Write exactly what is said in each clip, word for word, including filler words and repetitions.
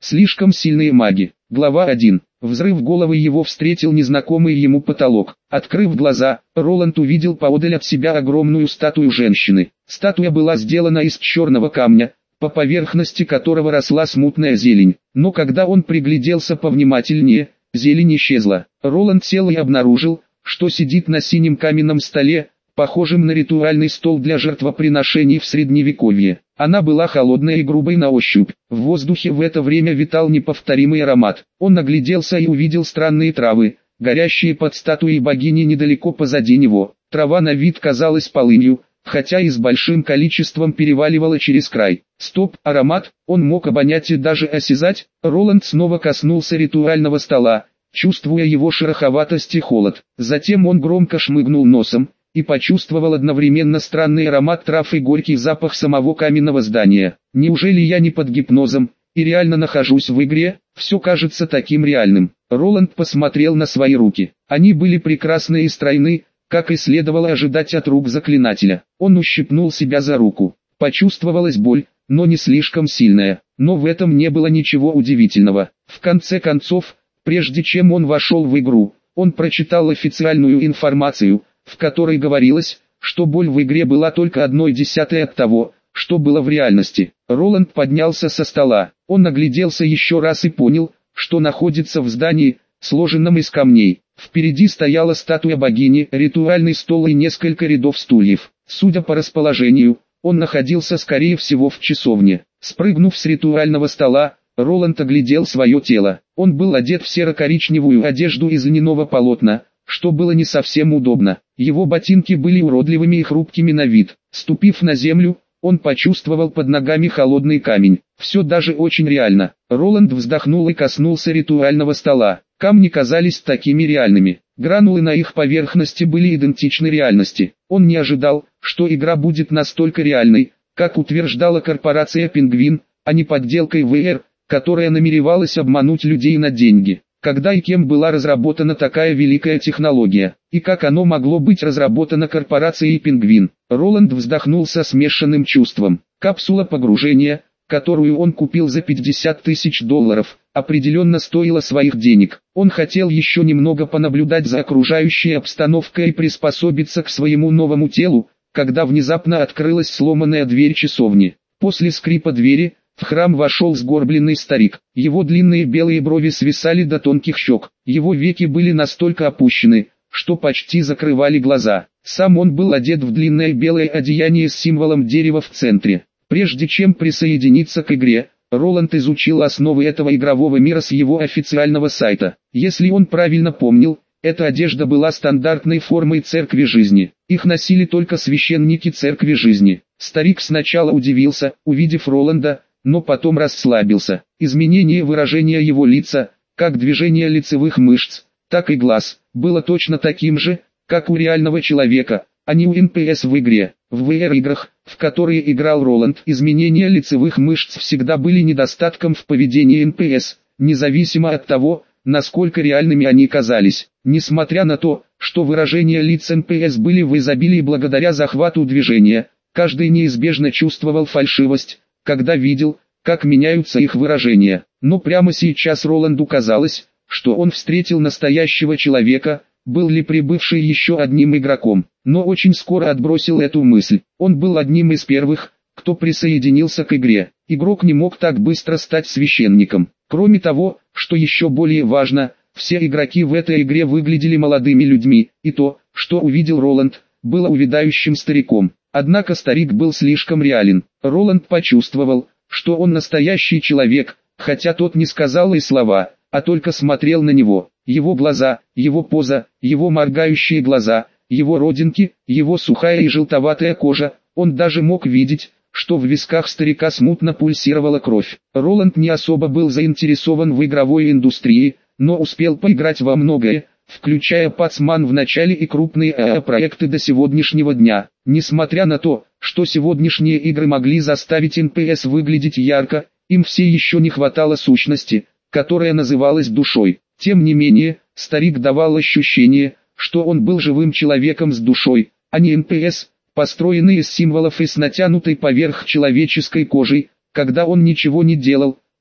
Слишком сильные маги. Глава один. Взрыв головы его встретил незнакомый ему потолок. Открыв глаза, Роланд увидел поодаль от себя огромную статую женщины. Статуя была сделана из черного камня, по поверхности которого росла смутная зелень. Но когда он пригляделся повнимательнее, зелень исчезла. Роланд сел и обнаружил, что сидит на синем каменном столе, похожем на ритуальный стол для жертвоприношений в средневековье. Она была холодной и грубой на ощупь. В воздухе в это время витал неповторимый аромат. Он огляделся и увидел странные травы, горящие под статуей богини недалеко позади него. Трава на вид казалась полынью, хотя и с большим количеством переваливала через край. Стоп, аромат, он мог обонять и даже осязать. Роланд снова коснулся ритуального стола, чувствуя его шероховатость и холод. Затем он громко шмыгнул носом и почувствовал одновременно странный аромат трав и горький запах самого каменного здания. Неужели я не под гипнозом и реально нахожусь в игре? Все кажется таким реальным. Роланд посмотрел на свои руки. Они были прекрасны и стройны, как и следовало ожидать от рук заклинателя. Он ущипнул себя за руку. Почувствовалась боль, но не слишком сильная. Но в этом не было ничего удивительного. В конце концов, прежде чем он вошел в игру, он прочитал официальную информацию, в которой говорилось, что боль в игре была только одной десятой от того, что было в реальности. Роланд поднялся со стола. Он огляделся еще раз и понял, что находится в здании, сложенном из камней. Впереди стояла статуя богини, ритуальный стол и несколько рядов стульев. Судя по расположению, он находился скорее всего в часовне. Спрыгнув с ритуального стола, Роланд оглядел свое тело. Он был одет в серо-коричневую одежду из льняного полотна, что было не совсем удобно. Его ботинки были уродливыми и хрупкими на вид. Ступив на землю, он почувствовал под ногами холодный камень. Все даже очень реально. Роланд вздохнул и коснулся ритуального стола. Камни казались такими реальными. Гранулы на их поверхности были идентичны реальности. Он не ожидал, что игра будет настолько реальной, как утверждала корпорация «Пингвин», а не подделкой вэ эр, которая намеревалась обмануть людей на деньги. Когда и кем была разработана такая великая технология, и как оно могло быть разработано корпорацией «Пингвин». Роланд вздохнул со смешанным чувством. Капсула погружения, которую он купил за пятьдесят тысяч долларов, определенно стоила своих денег. Он хотел еще немного понаблюдать за окружающей обстановкой и приспособиться к своему новому телу, когда внезапно открылась сломанная дверь часовни. После скрипа двери, в храм вошел сгорбленный старик. Его длинные белые брови свисали до тонких щек. Его веки были настолько опущены, что почти закрывали глаза. Сам он был одет в длинное белое одеяние с символом дерева в центре. Прежде чем присоединиться к игре, Роланд изучил основы этого игрового мира с его официального сайта. Если он правильно помнил, эта одежда была стандартной формой церкви жизни. Их носили только священники церкви жизни. Старик сначала удивился, увидев Роланда, но потом расслабился. Изменение выражения его лица, как движение лицевых мышц, так и глаз, было точно таким же, как у реального человека, а не у эн пи эс в игре. В вэ эр-играх, в которые играл Роланд, изменения лицевых мышц всегда были недостатком в поведении эн пи эс, независимо от того, насколько реальными они казались. Несмотря на то, что выражения лиц эн пи эс были в изобилии благодаря захвату движения, каждый неизбежно чувствовал фальшивость, когда видел, как меняются их выражения. Но прямо сейчас Роланду казалось, что он встретил настоящего человека, был ли прибывший еще одним игроком. Но очень скоро отбросил эту мысль. Он был одним из первых, кто присоединился к игре. Игрок не мог так быстро стать священником. Кроме того, что еще более важно, все игроки в этой игре выглядели молодыми людьми, и то, что увидел Роланд, было увядающим стариком. Однако старик был слишком реален. Роланд почувствовал, что он настоящий человек, хотя тот не сказал и слова, а только смотрел на него. Его глаза, его поза, его моргающие глаза, его родинки, его сухая и желтоватая кожа. Он даже мог видеть, что в висках старика смутно пульсировала кровь. Роланд не особо был заинтересован в игровой индустрии, но успел поиграть во многое, включая «Пацман» в начале и крупные эй эй-проекты до сегодняшнего дня. Несмотря на то, что сегодняшние игры могли заставить эн пи эс выглядеть ярко, им все еще не хватало сущности, которая называлась душой. Тем не менее, старик давал ощущение, что он был живым человеком с душой, а не эн пи эс, построенный из символов и с натянутой поверх человеческой кожей. Когда он ничего не делал,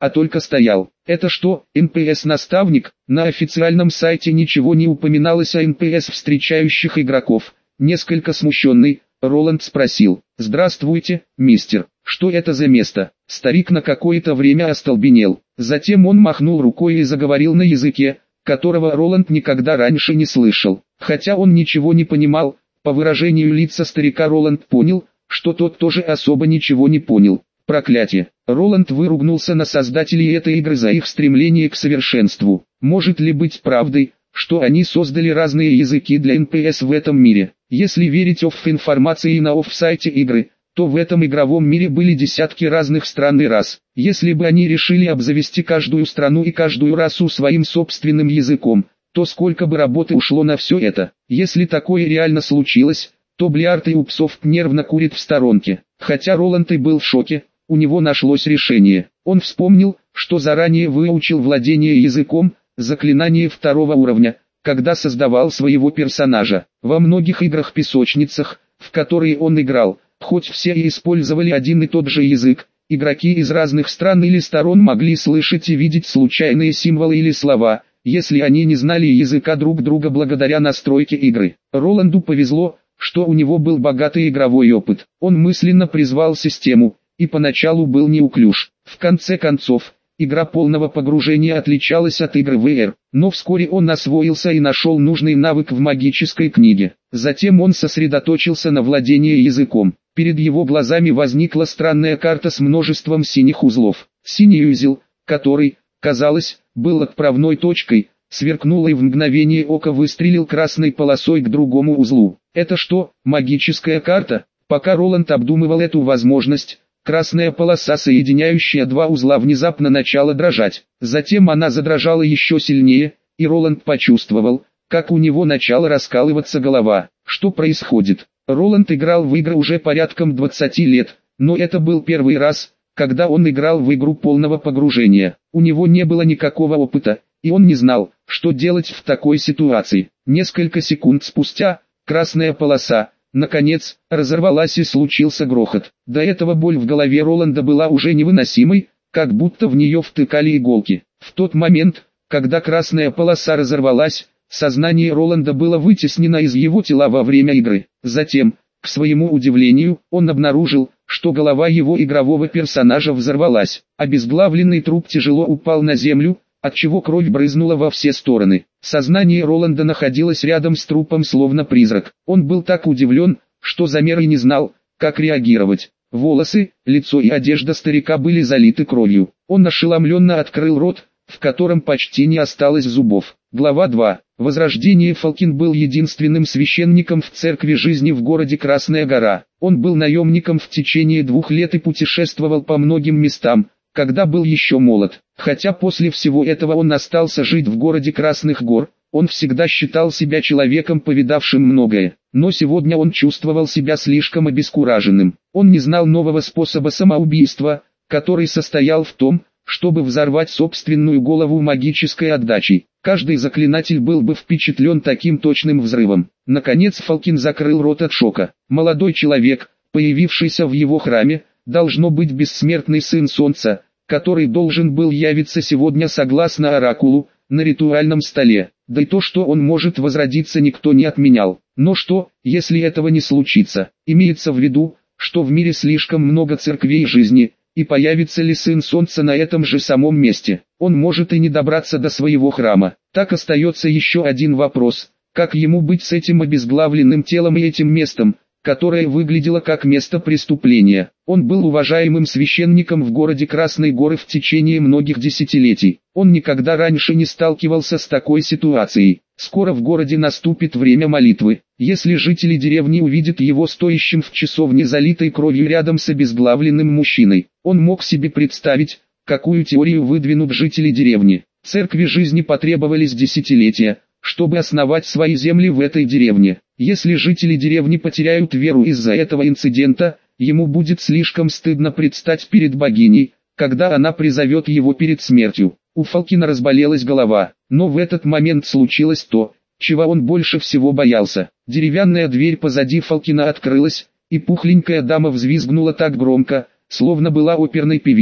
а только стоял. Это что, эн пэ эс-наставник? На официальном сайте ничего не упоминалось о эн пэ эс встречающих игроков. Несколько смущенный, Роланд спросил: «Здравствуйте, мистер, что это за место?» Старик на какое-то время остолбенел. Затем он махнул рукой и заговорил на языке, которого Роланд никогда раньше не слышал. Хотя он ничего не понимал, по выражению лица старика Роланд понял, что тот тоже особо ничего не понял. Проклятие! Роланд выругнулся на создателей этой игры за их стремление к совершенству. Может ли быть правдой, что они создали разные языки для эн пэ эс в этом мире? Если верить офф-информации на офф-сайте игры, то в этом игровом мире были десятки разных стран и рас. Если бы они решили обзавести каждую страну и каждую расу своим собственным языком, то сколько бы работы ушло на все это? Если такое реально случилось, то Blizzard и Ubisoft нервно курит в сторонке. Хотя Роланд и был в шоке, у него нашлось решение. Он вспомнил, что заранее выучил владение языком, заклинание второго уровня, когда создавал своего персонажа. Во многих играх-песочницах, в которые он играл, хоть все и использовали один и тот же язык, игроки из разных стран или сторон могли слышать и видеть случайные символы или слова, если они не знали языка друг друга благодаря настройке игры. Роланду повезло, что у него был богатый игровой опыт. Он мысленно призвал систему, и поначалу был неуклюж. В конце концов, игра полного погружения отличалась от игры ви ар, но вскоре он освоился и нашел нужный навык в магической книге. Затем он сосредоточился на владении языком. Перед его глазами возникла странная карта с множеством синих узлов. Синий узел, который, казалось, был отправной точкой, сверкнул и в мгновение ока выстрелил красной полосой к другому узлу. Это что, магическая карта? Пока Роланд обдумывал эту возможность, красная полоса, соединяющая два узла, внезапно начала дрожать. Затем она задрожала еще сильнее, и Роланд почувствовал, как у него начала раскалываться голова. Что происходит? Роланд играл в игры уже порядком двадцати лет, но это был первый раз, когда он играл в игру полного погружения. У него не было никакого опыта, и он не знал, что делать в такой ситуации. Несколько секунд спустя, красная полоса, наконец, разорвалась и случился грохот. До этого боль в голове Роланда была уже невыносимой, как будто в нее втыкали иголки. В тот момент, когда красная полоса разорвалась, сознание Роланда было вытеснено из его тела во время игры. Затем, к своему удивлению, он обнаружил, что голова его игрового персонажа взорвалась. Обезглавленный труп тяжело упал на землю, отчего кровь брызнула во все стороны. Сознание Роланда находилось рядом с трупом словно призрак. Он был так удивлен, что замер и не знал, как реагировать. Волосы, лицо и одежда старика были залиты кровью. Он ошеломленно открыл рот, в котором почти не осталось зубов. Глава два. Возрождение. Фалкин был единственным священником в церкви жизни в городе Красная Гора. Он был наемником в течение двух лет и путешествовал по многим местам, когда был еще молод. Хотя после всего этого он остался жить в городе Красных Гор, он всегда считал себя человеком, повидавшим многое. Но сегодня он чувствовал себя слишком обескураженным. Он не знал нового способа самоубийства, который состоял в том, чтобы взорвать собственную голову магической отдачей. Каждый заклинатель был бы впечатлен таким точным взрывом. Наконец Фалкин закрыл рот от шока. Молодой человек, появившийся в его храме, должно быть бессмертный сын Солнца, который должен был явиться сегодня согласно оракулу, на ритуальном столе. Да и то, что он может возродиться, никто не отменял. Но что, если этого не случится? Имеется в виду, что в мире слишком много церквей жизни, и появится ли сын Солнца на этом же самом месте? Он может и не добраться до своего храма. Так остается еще один вопрос: как ему быть с этим обезглавленным телом и этим местом, которое выглядело как место преступления? Он был уважаемым священником в городе Красной Горы в течение многих десятилетий. Он никогда раньше не сталкивался с такой ситуацией. Скоро в городе наступит время молитвы. Если жители деревни увидят его стоящим в часовне залитой кровью рядом с обезглавленным мужчиной, он мог себе представить, какую теорию выдвинут жители деревни. Церкви жизни потребовались десятилетия, чтобы основать свои земли в этой деревне. Если жители деревни потеряют веру из-за этого инцидента, ему будет слишком стыдно предстать перед богиней, когда она призовет его перед смертью. У Фалкина разболелась голова, но в этот момент случилось то, чего он больше всего боялся. Деревянная дверь позади Фалкина открылась, и пухленькая дама взвизгнула так громко, словно была оперной певицей,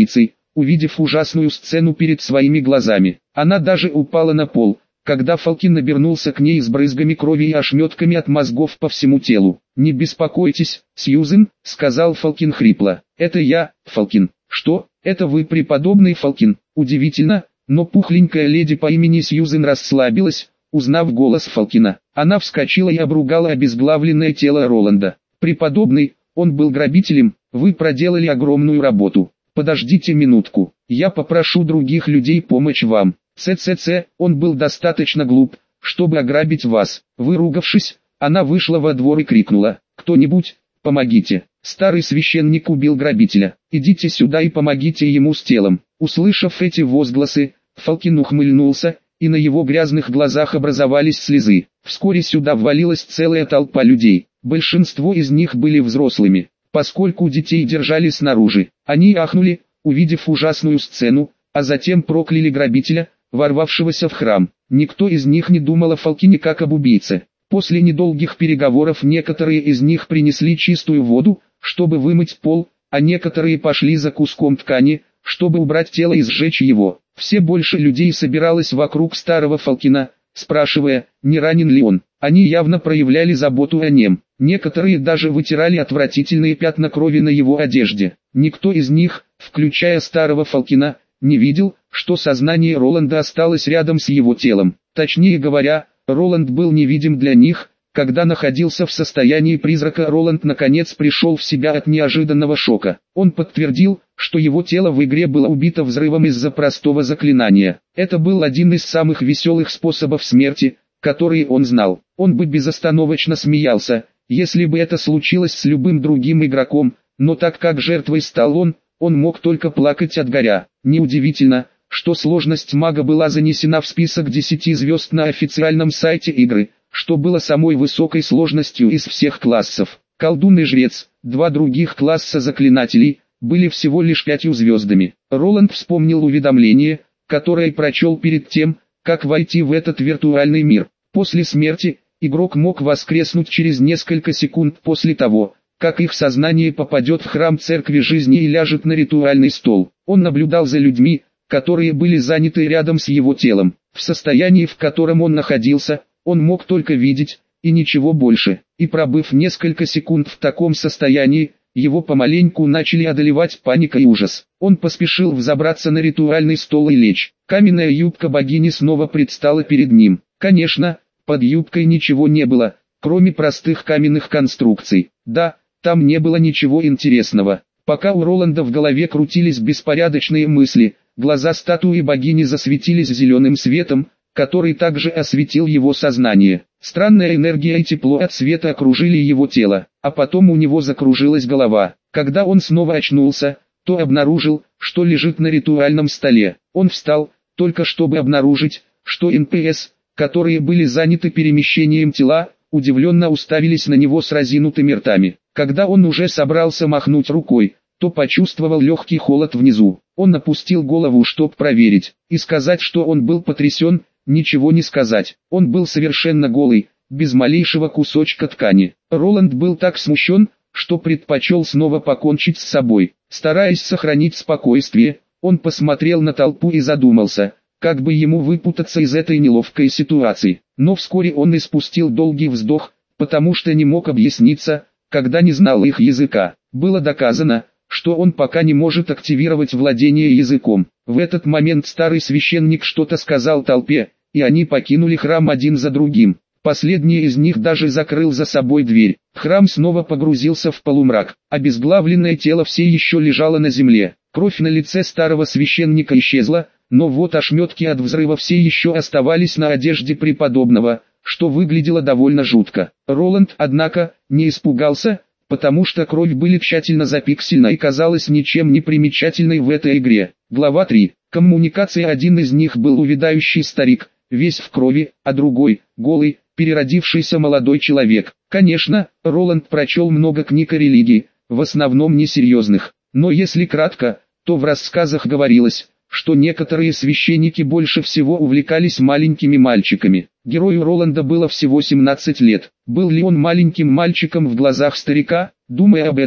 увидев ужасную сцену перед своими глазами. Она даже упала на пол, когда Фалкин обернулся к ней с брызгами крови и ошметками от мозгов по всему телу. «Не беспокойтесь, Сьюзен», — сказал Фалкин хрипло. «Это я, Фалкин». «Что, это вы, преподобный Фалкин?» Удивительно, но пухленькая леди по имени Сьюзен расслабилась, узнав голос Фалкина. Она вскочила и обругала обезглавленное тело Роланда. «Преподобный, он был грабителем, вы проделали огромную работу. Подождите минутку, я попрошу других людей помочь вам. Ц-ц-ц, он был достаточно глуп, чтобы ограбить вас». Выругавшись, она вышла во двор и крикнула: «Кто-нибудь, помогите! Старый священник убил грабителя, идите сюда и помогите ему с телом». Услышав эти возгласы, Фалкин ухмыльнулся, и на его грязных глазах образовались слезы. Вскоре сюда ввалилась целая толпа людей. Большинство из них были взрослыми, поскольку детей держали снаружи. Они ахнули, увидев ужасную сцену, а затем прокляли грабителя, ворвавшегося в храм. Никто из них не думал о Фалкине как об убийце. После недолгих переговоров некоторые из них принесли чистую воду, чтобы вымыть пол, а некоторые пошли за куском ткани, чтобы убрать тело и сжечь его. Все больше людей собиралось вокруг старого Фалкина, спрашивая, не ранен ли он. Они явно проявляли заботу о нем. Некоторые даже вытирали отвратительные пятна крови на его одежде. Никто из них, включая старого Фалкина, не видел, что сознание Роланда осталось рядом с его телом. Точнее говоря, Роланд был невидим для них. Когда находился в состоянии призрака, Роланд наконец пришел в себя от неожиданного шока. Он подтвердил, что его тело в игре было убито взрывом из-за простого заклинания. Это был один из самых веселых способов смерти, которые он знал. Он бы безостановочно смеялся, если бы это случилось с любым другим игроком, но так как жертвой стал он, он мог только плакать от горя. Неудивительно, что сложность мага была занесена в список десяти звезд на официальном сайте игры, что было самой высокой сложностью из всех классов. Колдун и жрец, два других класса заклинателей, были всего лишь пятью звездами. Роланд вспомнил уведомление, которое прочел перед тем, как войти в этот виртуальный мир. После смерти, игрок мог воскреснуть через несколько секунд после того, как их сознание попадет в храм церкви жизни и ляжет на ритуальный стол. Он наблюдал за людьми, которые были заняты рядом с его телом. В состоянии, в котором он находился, он мог только видеть, и ничего больше. И пробыв несколько секунд в таком состоянии, его помаленьку начали одолевать паника и ужас. Он поспешил взобраться на ритуальный стол и лечь. Каменная юбка богини снова предстала перед ним. Конечно, под юбкой ничего не было, кроме простых каменных конструкций. Да, там не было ничего интересного. Пока у Роланда в голове крутились беспорядочные мысли, глаза статуи богини засветились зеленым светом, который также осветил его сознание. Странная энергия и тепло от света окружили его тело, а потом у него закружилась голова. Когда он снова очнулся, то обнаружил, что лежит на ритуальном столе. Он встал, только чтобы обнаружить, что эн пэ эс, которые были заняты перемещением тела, удивленно уставились на него с разинутыми ртами. Когда он уже собрался махнуть рукой, то почувствовал легкий холод внизу. Он опустил голову, чтобы проверить, и сказать, что он был потрясен, ничего не сказать. Он был совершенно голый, без малейшего кусочка ткани. Роланд был так смущен, что предпочел снова покончить с собой. Стараясь сохранить спокойствие, он посмотрел на толпу и задумался, как бы ему выпутаться из этой неловкой ситуации. Но вскоре он испустил долгий вздох, потому что не мог объясниться, когда не знал их языка. Было доказано, что он пока не может активировать владение языком. В этот момент старый священник что-то сказал толпе, и они покинули храм один за другим. Последний из них даже закрыл за собой дверь. Храм снова погрузился в полумрак. Обезглавленное тело все еще лежало на земле. Кровь на лице старого священника исчезла, но вот ошметки от взрыва все еще оставались на одежде преподобного, что выглядело довольно жутко. Роланд, однако, не испугался, потому что кровь была тщательно запиксельна и казалась ничем не примечательной в этой игре. Глава три. Коммуникация. Один из них был увядающий старик, весь в крови, а другой, голый, переродившийся молодой человек. Конечно, Роланд прочел много книг о религии, в основном несерьезных, но если кратко, то в рассказах говорилось, что некоторые священники больше всего увлекались маленькими мальчиками. Герою Роланда было всего семнадцать лет. Был ли он маленьким мальчиком в глазах старика? Думая об этом,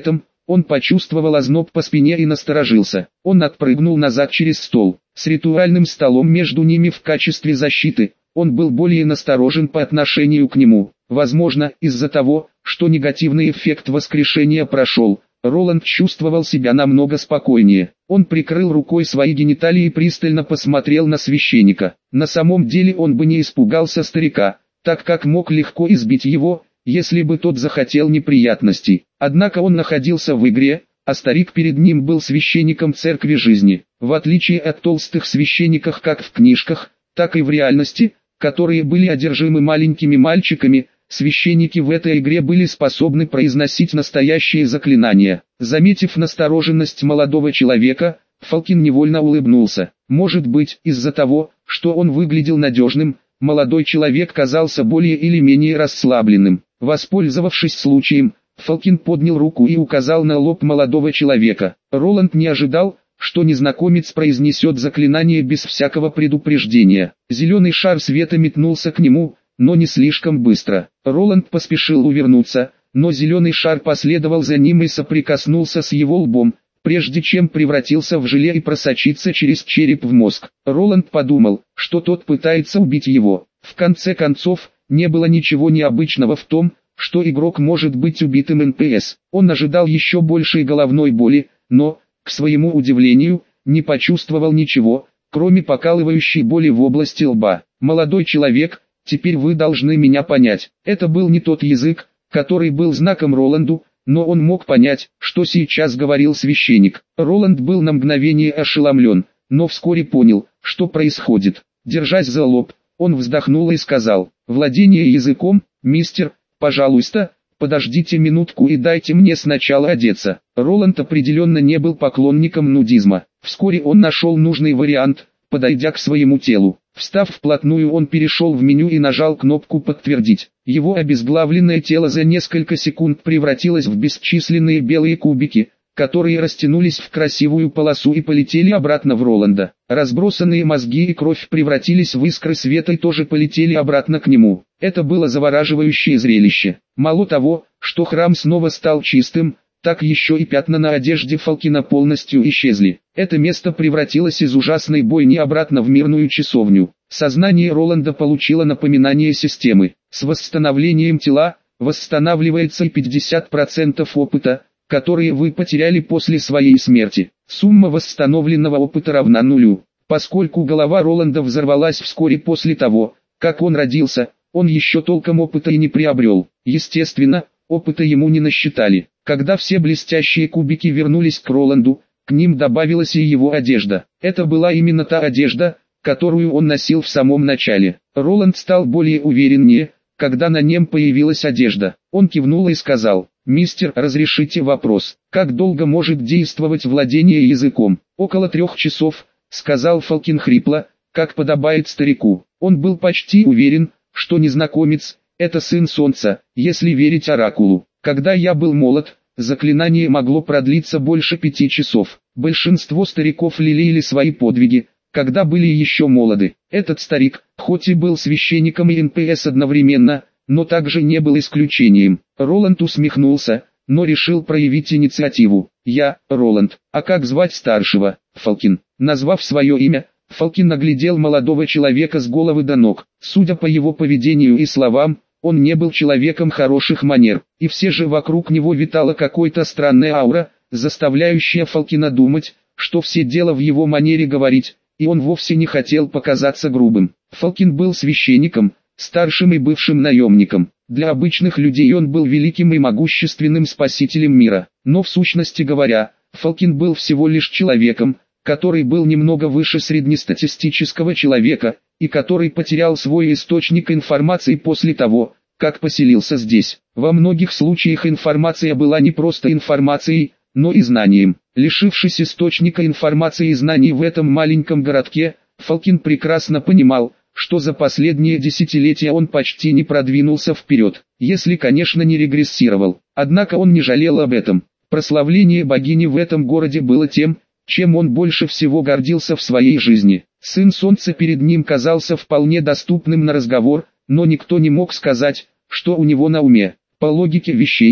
Он почувствовал озноб по спине и насторожился. Он отпрыгнул назад через стол. С ритуальным столом между ними в качестве защиты, он был более насторожен по отношению к нему. Возможно, из-за того, что негативный эффект воскрешения прошел, Роланд чувствовал себя намного спокойнее. Он прикрыл рукой свои гениталии и пристально посмотрел на священника. На самом деле он бы не испугался старика, так как мог легко избить его, если бы тот захотел неприятностей. Однако он находился в игре, а старик перед ним был священником церкви жизни. В отличие от толстых священников как в книжках, так и в реальности, которые были одержимы маленькими мальчиками, священники в этой игре были способны произносить настоящие заклинания. Заметив настороженность молодого человека, Фалкин невольно улыбнулся. Может быть, из-за того, что он выглядел надежным, молодой человек казался более или менее расслабленным. Воспользовавшись случаем, Фалкин поднял руку и указал на лоб молодого человека. Роланд не ожидал, что незнакомец произнесет заклинание без всякого предупреждения. Зеленый шар света метнулся к нему, но не слишком быстро. Роланд поспешил увернуться, но зеленый шар последовал за ним и соприкоснулся с его лбом, прежде чем превратился в желе и просочиться через череп в мозг. Роланд подумал, что тот пытается убить его. В конце концов, не было ничего необычного в том, что игрок может быть убитым эн пэ эс. Он ожидал еще большей головной боли, но, к своему удивлению, не почувствовал ничего, кроме покалывающей боли в области лба. «Молодой человек, теперь вы должны меня понять». Это был не тот язык, который был знаком Роланду, но он мог понять, что сейчас говорил священник. Роланд был на мгновение ошеломлен, но вскоре понял, что происходит. Держась за лоб, он вздохнул и сказал: «Владение языком, мистер, пожалуйста, подождите минутку и дайте мне сначала одеться». Роланд определенно не был поклонником нудизма. Вскоре он нашел нужный вариант, подойдя к своему телу. Встав вплотную, он перешел в меню и нажал кнопку «Подтвердить». Его обезглавленное тело за несколько секунд превратилось в бесчисленные белые кубики, которые растянулись в красивую полосу и полетели обратно в Роланда. Разбросанные мозги и кровь превратились в искры света и тоже полетели обратно к нему. Это было завораживающее зрелище. Мало того, что храм снова стал чистым, так еще и пятна на одежде Фалкина полностью исчезли. Это место превратилось из ужасной бойни обратно в мирную часовню. Сознание Роланда получило напоминание системы. С восстановлением тела восстанавливается и пятьдесят процентов опыта, которые вы потеряли после своей смерти. Сумма восстановленного опыта равна нулю. Поскольку голова Роланда взорвалась вскоре после того, как он родился, он еще толком опыта и не приобрел. Естественно, опыта ему не насчитали. Когда все блестящие кубики вернулись к Роланду, к ним добавилась и его одежда. Это была именно та одежда, которую он носил в самом начале. Роланд стал более увереннее, когда на нем появилась одежда. Он кивнул и сказал: «Мистер, разрешите вопрос, как долго может действовать владение языком?» «Около трех часов», — сказал Фалкин хрипло, как подобает старику. Он был почти уверен, что незнакомец — это сын солнца, если верить оракулу. «Когда я был молод, заклинание могло продлиться больше пяти часов. Большинство стариков лелеяли свои подвиги, когда были еще молоды. Этот старик, хоть и был священником и эн пэ эс одновременно, но также не был исключением». Роланд усмехнулся, но решил проявить инициативу. «Я, Роланд, а как звать старшего?» «Фалкин». Назвав свое имя, Фалкин оглядел молодого человека с головы до ног. Судя по его поведению и словам, он не был человеком хороших манер, и все же вокруг него витала какой-то странная аура, заставляющая Фалкина думать, что все дело в его манере говорить, и он вовсе не хотел показаться грубым. Фалкин был священником, старшим и бывшим наемником. Для обычных людей он был великим и могущественным спасителем мира. Но в сущности говоря, Фалкин был всего лишь человеком, который был немного выше среднестатистического человека, и который потерял свой источник информации после того, как поселился здесь. Во многих случаях информация была не просто информацией, но и знанием. Лишившись источника информации и знаний в этом маленьком городке, Фалкин прекрасно понимал, что за последние десятилетия он почти не продвинулся вперед, если, конечно, не регрессировал. Однако он не жалел об этом. Прославление богини в этом городе было тем, чем он больше всего гордился в своей жизни. Сын солнца перед ним казался вполне доступным на разговор, но никто не мог сказать, что у него на уме. По логике вещей,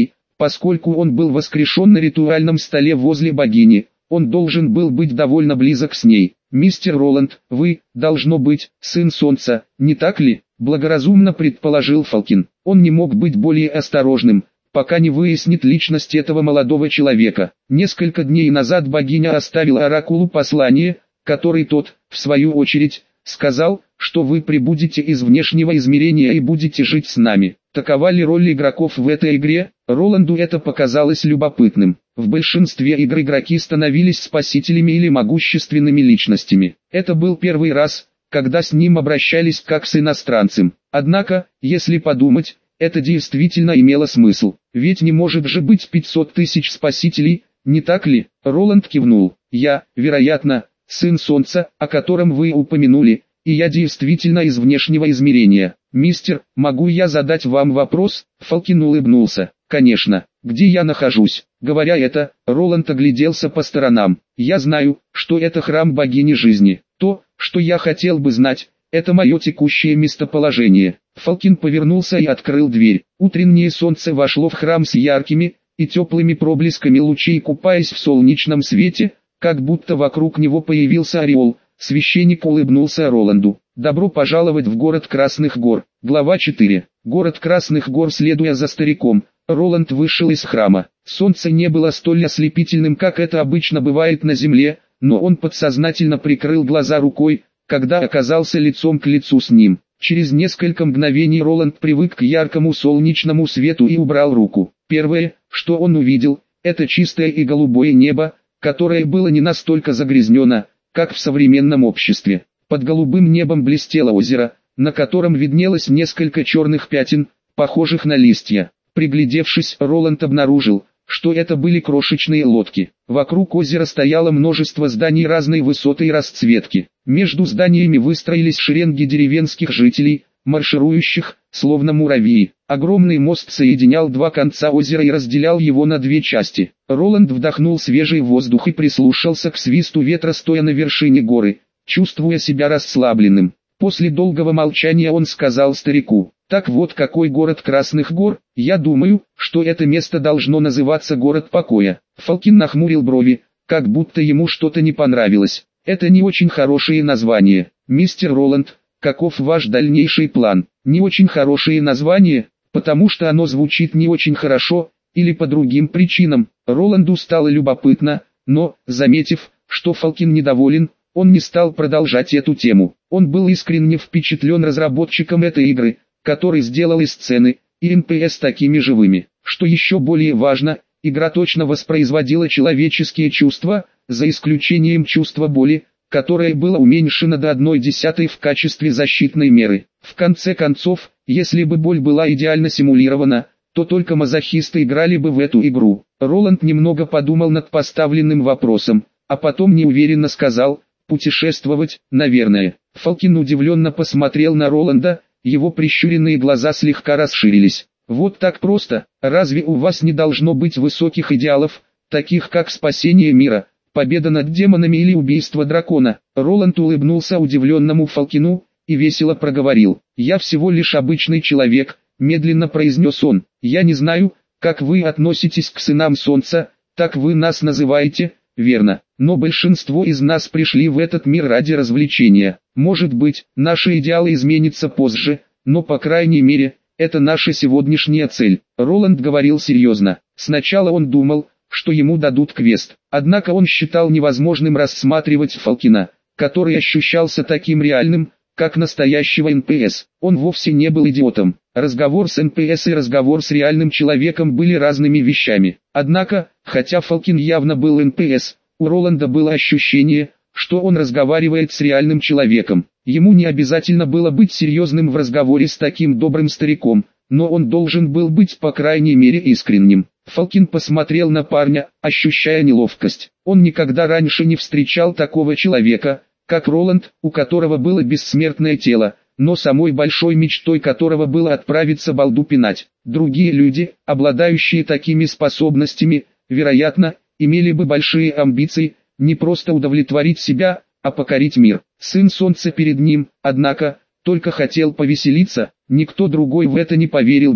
Поскольку он был воскрешен на ритуальном столе возле богини, он должен был быть довольно близок с ней. «Мистер Роланд, вы, должно быть, сын Солнца, не так ли?» – благоразумно предположил Фалкин. Он не мог быть более осторожным, пока не выяснит личность этого молодого человека. Несколько дней назад богиня оставила оракулу послание, который тот, в свою очередь, сказал, что вы прибудете из внешнего измерения и будете жить с нами. Такова ли роль игроков в этой игре? Роланду это показалось любопытным. В большинстве игр игроки становились спасителями или могущественными личностями. Это был первый раз, когда с ним обращались как с иностранцем. Однако, если подумать, это действительно имело смысл. Ведь не может же быть пятьсот тысяч спасителей, не так ли? Роланд кивнул. Я, вероятно, сын Солнца, о котором вы упомянули, и я действительно из внешнего измерения. Мистер, могу я задать вам вопрос? Фалкин улыбнулся. Конечно. Где я нахожусь? Говоря это, Роланд огляделся по сторонам. Я знаю, что это храм богини жизни. То, что я хотел бы знать, это мое текущее местоположение. Фалкин повернулся и открыл дверь. Утреннее солнце вошло в храм с яркими и теплыми проблесками лучей, купаясь в солнечном свете, как будто вокруг него появился ореол. Священник улыбнулся Роланду. «Добро пожаловать в город Красных гор». Глава четыре. Город Красных гор. Следуя за стариком, Роланд вышел из храма. Солнце не было столь ослепительным, как это обычно бывает на земле, но он подсознательно прикрыл глаза рукой, когда оказался лицом к лицу с ним. Через несколько мгновений Роланд привык к яркому солнечному свету и убрал руку. Первое, что он увидел, это чистое и голубое небо, которое было не настолько загрязнено, как в современном обществе. Под голубым небом блестело озеро, на котором виднелось несколько черных пятен, похожих на листья. Приглядевшись, Роланд обнаружил, что это были крошечные лодки. Вокруг озера стояло множество зданий разной высоты и расцветки. Между зданиями выстроились шеренги деревенских жителей, марширующих, словно муравьи. Огромный мост соединял два конца озера и разделял его на две части. Роланд вдохнул свежий воздух и прислушался к свисту ветра, стоя на вершине горы, чувствуя себя расслабленным. После долгого молчания он сказал старику: «Так вот какой город Красных гор, я думаю, что это место должно называться город покоя». Фалкин нахмурил брови, как будто ему что-то не понравилось. «Это не очень хорошее название. Мистер Роланд, каков ваш дальнейший план?» «Не очень хорошее название, потому что оно звучит не очень хорошо, или по другим причинам». Роланду стало любопытно, но, заметив, что Фалкин недоволен, он не стал продолжать эту тему. Он был искренне впечатлен разработчиком этой игры, который сделал и сцены, и эн пи эс такими живыми. Что еще более важно, игра точно воспроизводила человеческие чувства, за исключением чувства боли, которое было уменьшено до одной десятой в качестве защитной меры. В конце концов, если бы боль была идеально симулирована, то только мазохисты играли бы в эту игру. Роланд немного подумал над поставленным вопросом, а потом неуверенно сказал: «Путешествовать, наверное». Фалкин удивленно посмотрел на Роланда, его прищуренные глаза слегка расширились. «Вот так просто? Разве у вас не должно быть высоких идеалов, таких как спасение мира, победа над демонами или убийство дракона?» Роланд улыбнулся удивленному Фалкину и весело проговорил: «Я всего лишь обычный человек», — медленно произнес он. «Я не знаю, как вы относитесь к сынам Солнца, так вы нас называете, верно? Но большинство из нас пришли в этот мир ради развлечения. Может быть, наши идеалы изменятся позже, но по крайней мере, это наша сегодняшняя цель». Роланд говорил серьезно. Сначала он думал, что ему дадут квест. Однако он считал невозможным рассматривать Фалкина, который ощущался таким реальным, как настоящего эн пи эс. Он вовсе не был идиотом. Разговор с эн пи эс и разговор с реальным человеком были разными вещами. Однако, хотя Фалкин явно был эн пи эс, у Роланда было ощущение, что он разговаривает с реальным человеком. Ему не обязательно было быть серьезным в разговоре с таким добрым стариком, но он должен был быть по крайней мере искренним. Фалкин посмотрел на парня, ощущая неловкость. Он никогда раньше не встречал такого человека, как Роланд, у которого было бессмертное тело, но самой большой мечтой которого было отправиться балду пинать. Другие люди, обладающие такими способностями, вероятно, имели бы большие амбиции, не просто удовлетворить себя, а покорить мир. Сын Солнца перед ним, однако, только хотел повеселиться, никто другой в это не поверил бы,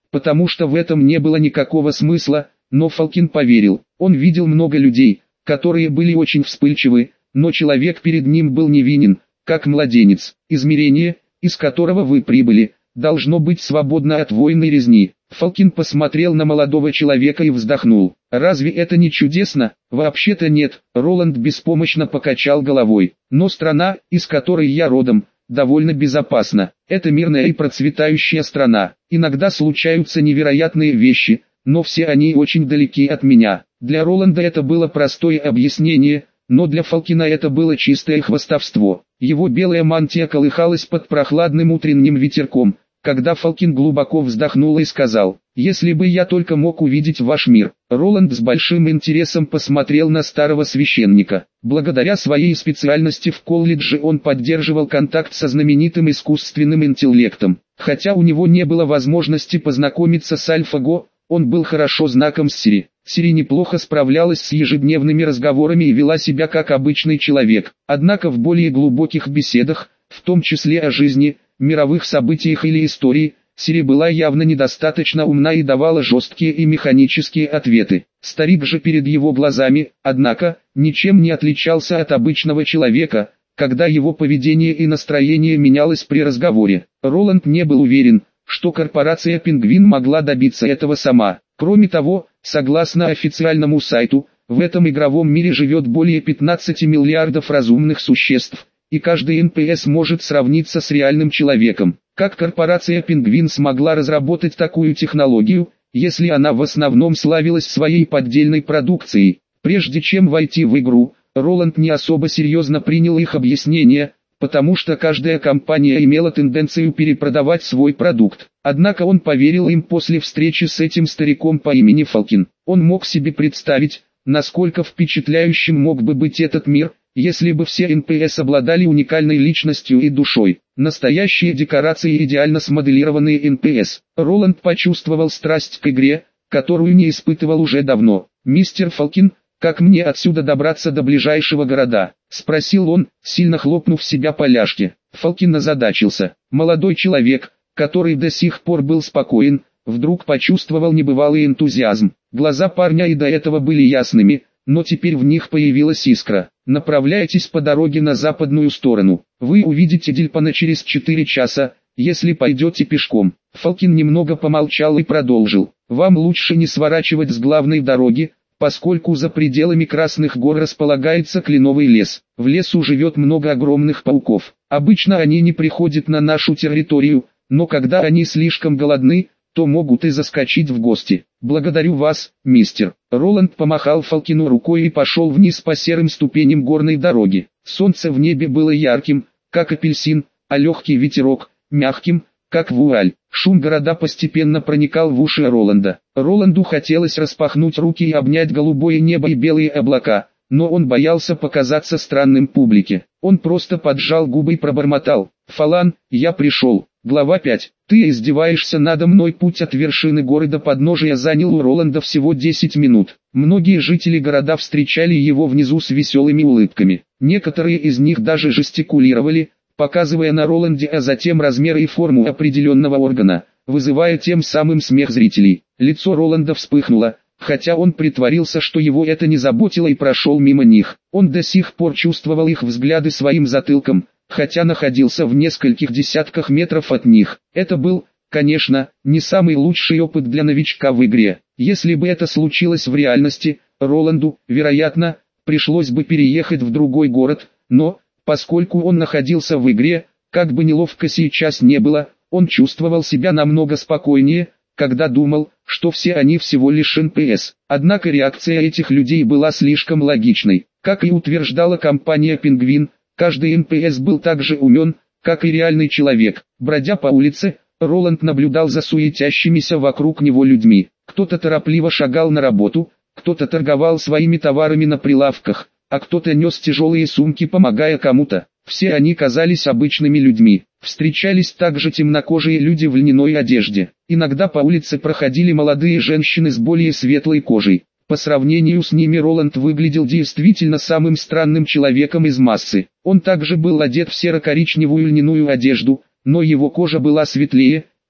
потому что в этом не было никакого смысла, но Фалкин поверил. Он видел много людей, которые были очень вспыльчивы, но человек перед ним был невинен, как младенец. Измерение, из которого вы прибыли, должно быть свободно от военной резни. Фалкин посмотрел на молодого человека и вздохнул. Разве это не чудесно? Вообще-то нет. Роланд беспомощно покачал головой. Но страна, из которой я родом, довольно безопасна. Это мирная и процветающая страна. Иногда случаются невероятные вещи, но все они очень далеки от меня. Для Роланда это было простое объяснение, но для Фалкина это было чистое хвастовство. Его белая мантия колыхалась под прохладным утренним ветерком, когда Фалкин глубоко вздохнул и сказал: «Если бы я только мог увидеть ваш мир». Роланд с большим интересом посмотрел на старого священника. Благодаря своей специальности в колледже он поддерживал контакт со знаменитым искусственным интеллектом. Хотя у него не было возможности познакомиться с AlphaGo, он был хорошо знаком с Сири. Сири неплохо справлялась с ежедневными разговорами и вела себя как обычный человек. Однако в более глубоких беседах, в том числе о жизни, мировых событиях или истории, Сири была явно недостаточно умна и давала жесткие и механические ответы. Старик же перед его глазами, однако, ничем не отличался от обычного человека, когда его поведение и настроение менялось при разговоре. Роланд не был уверен, что корпорация «Пингвин» могла добиться этого сама. Кроме того, согласно официальному сайту, в этом игровом мире живет более пятнадцати миллиардов разумных существ, и каждый эн пи эс может сравниться с реальным человеком. Как корпорация «Пингвин» смогла разработать такую технологию, если она в основном славилась своей поддельной продукцией? Прежде чем войти в игру, Роланд не особо серьезно принял их объяснения, потому что каждая компания имела тенденцию перепродавать свой продукт. Однако он поверил им после встречи с этим стариком по имени Фалкин. Он мог себе представить, насколько впечатляющим мог бы быть этот мир, если бы все эн пи эс обладали уникальной личностью и душой. Настоящие декорации, идеально смоделированные эн пи эс. Роланд почувствовал страсть к игре, которую не испытывал уже давно. «Мистер Фалкин, как мне отсюда добраться до ближайшего города?» — спросил он, сильно хлопнув себя по ляжке. Фалкин озадачился. Молодой человек, который до сих пор был спокоен, вдруг почувствовал небывалый энтузиазм. Глаза парня и до этого были ясными, но теперь в них появилась искра. «Направляйтесь по дороге на западную сторону. Вы увидите Дильпана через четыре часа, если пойдете пешком». Фалкин немного помолчал и продолжил. «Вам лучше не сворачивать с главной дороги, поскольку за пределами Красных гор располагается кленовый лес. В лесу живет много огромных пауков. Обычно они не приходят на нашу территорию, но когда они слишком голодны, то могут и заскочить в гости. Благодарю вас, мистер». Роланд помахал Фалкину рукой и пошел вниз по серым ступеням горной дороги. Солнце в небе было ярким, как апельсин, а легкий ветерок, мягким, как вуаль. Шум города постепенно проникал в уши Роланда. Роланду хотелось распахнуть руки и обнять голубое небо и белые облака, но он боялся показаться странным публике. Он просто поджал губы и пробормотал: «Фалан, я пришел». Глава пять. «Ты издеваешься надо мной?» Путь от вершины горы до подножия занял у Роланда всего десять минут. Многие жители города встречали его внизу с веселыми улыбками. Некоторые из них даже жестикулировали, показывая на Роланде, а затем размер и форму определенного органа, вызывая тем самым смех зрителей. Лицо Роланда вспыхнуло, хотя он притворился, что его это не заботило, и прошел мимо них. Он до сих пор чувствовал их взгляды своим затылком, хотя находился в нескольких десятках метров от них. Это был, конечно, не самый лучший опыт для новичка в игре. Если бы это случилось в реальности, Роланду, вероятно, пришлось бы переехать в другой город, но, поскольку он находился в игре, как бы неловко сейчас не было, он чувствовал себя намного спокойнее, когда думал, что все они всего лишь эн пи эс. Однако реакция этих людей была слишком логичной. Как и утверждала компания «Пингвин», каждый эн пи эс был так же умен, как и реальный человек. Бродя по улице, Роланд наблюдал за суетящимися вокруг него людьми. Кто-то торопливо шагал на работу, кто-то торговал своими товарами на прилавках, а кто-то нес тяжелые сумки, помогая кому-то. Все они казались обычными людьми. Встречались также темнокожие люди в льняной одежде. Иногда по улице проходили молодые женщины с более светлой кожей. По сравнению с ними Роланд выглядел действительно самым странным человеком из массы. Он также был одет в серо-коричневую льняную одежду, но его кожа была светлее,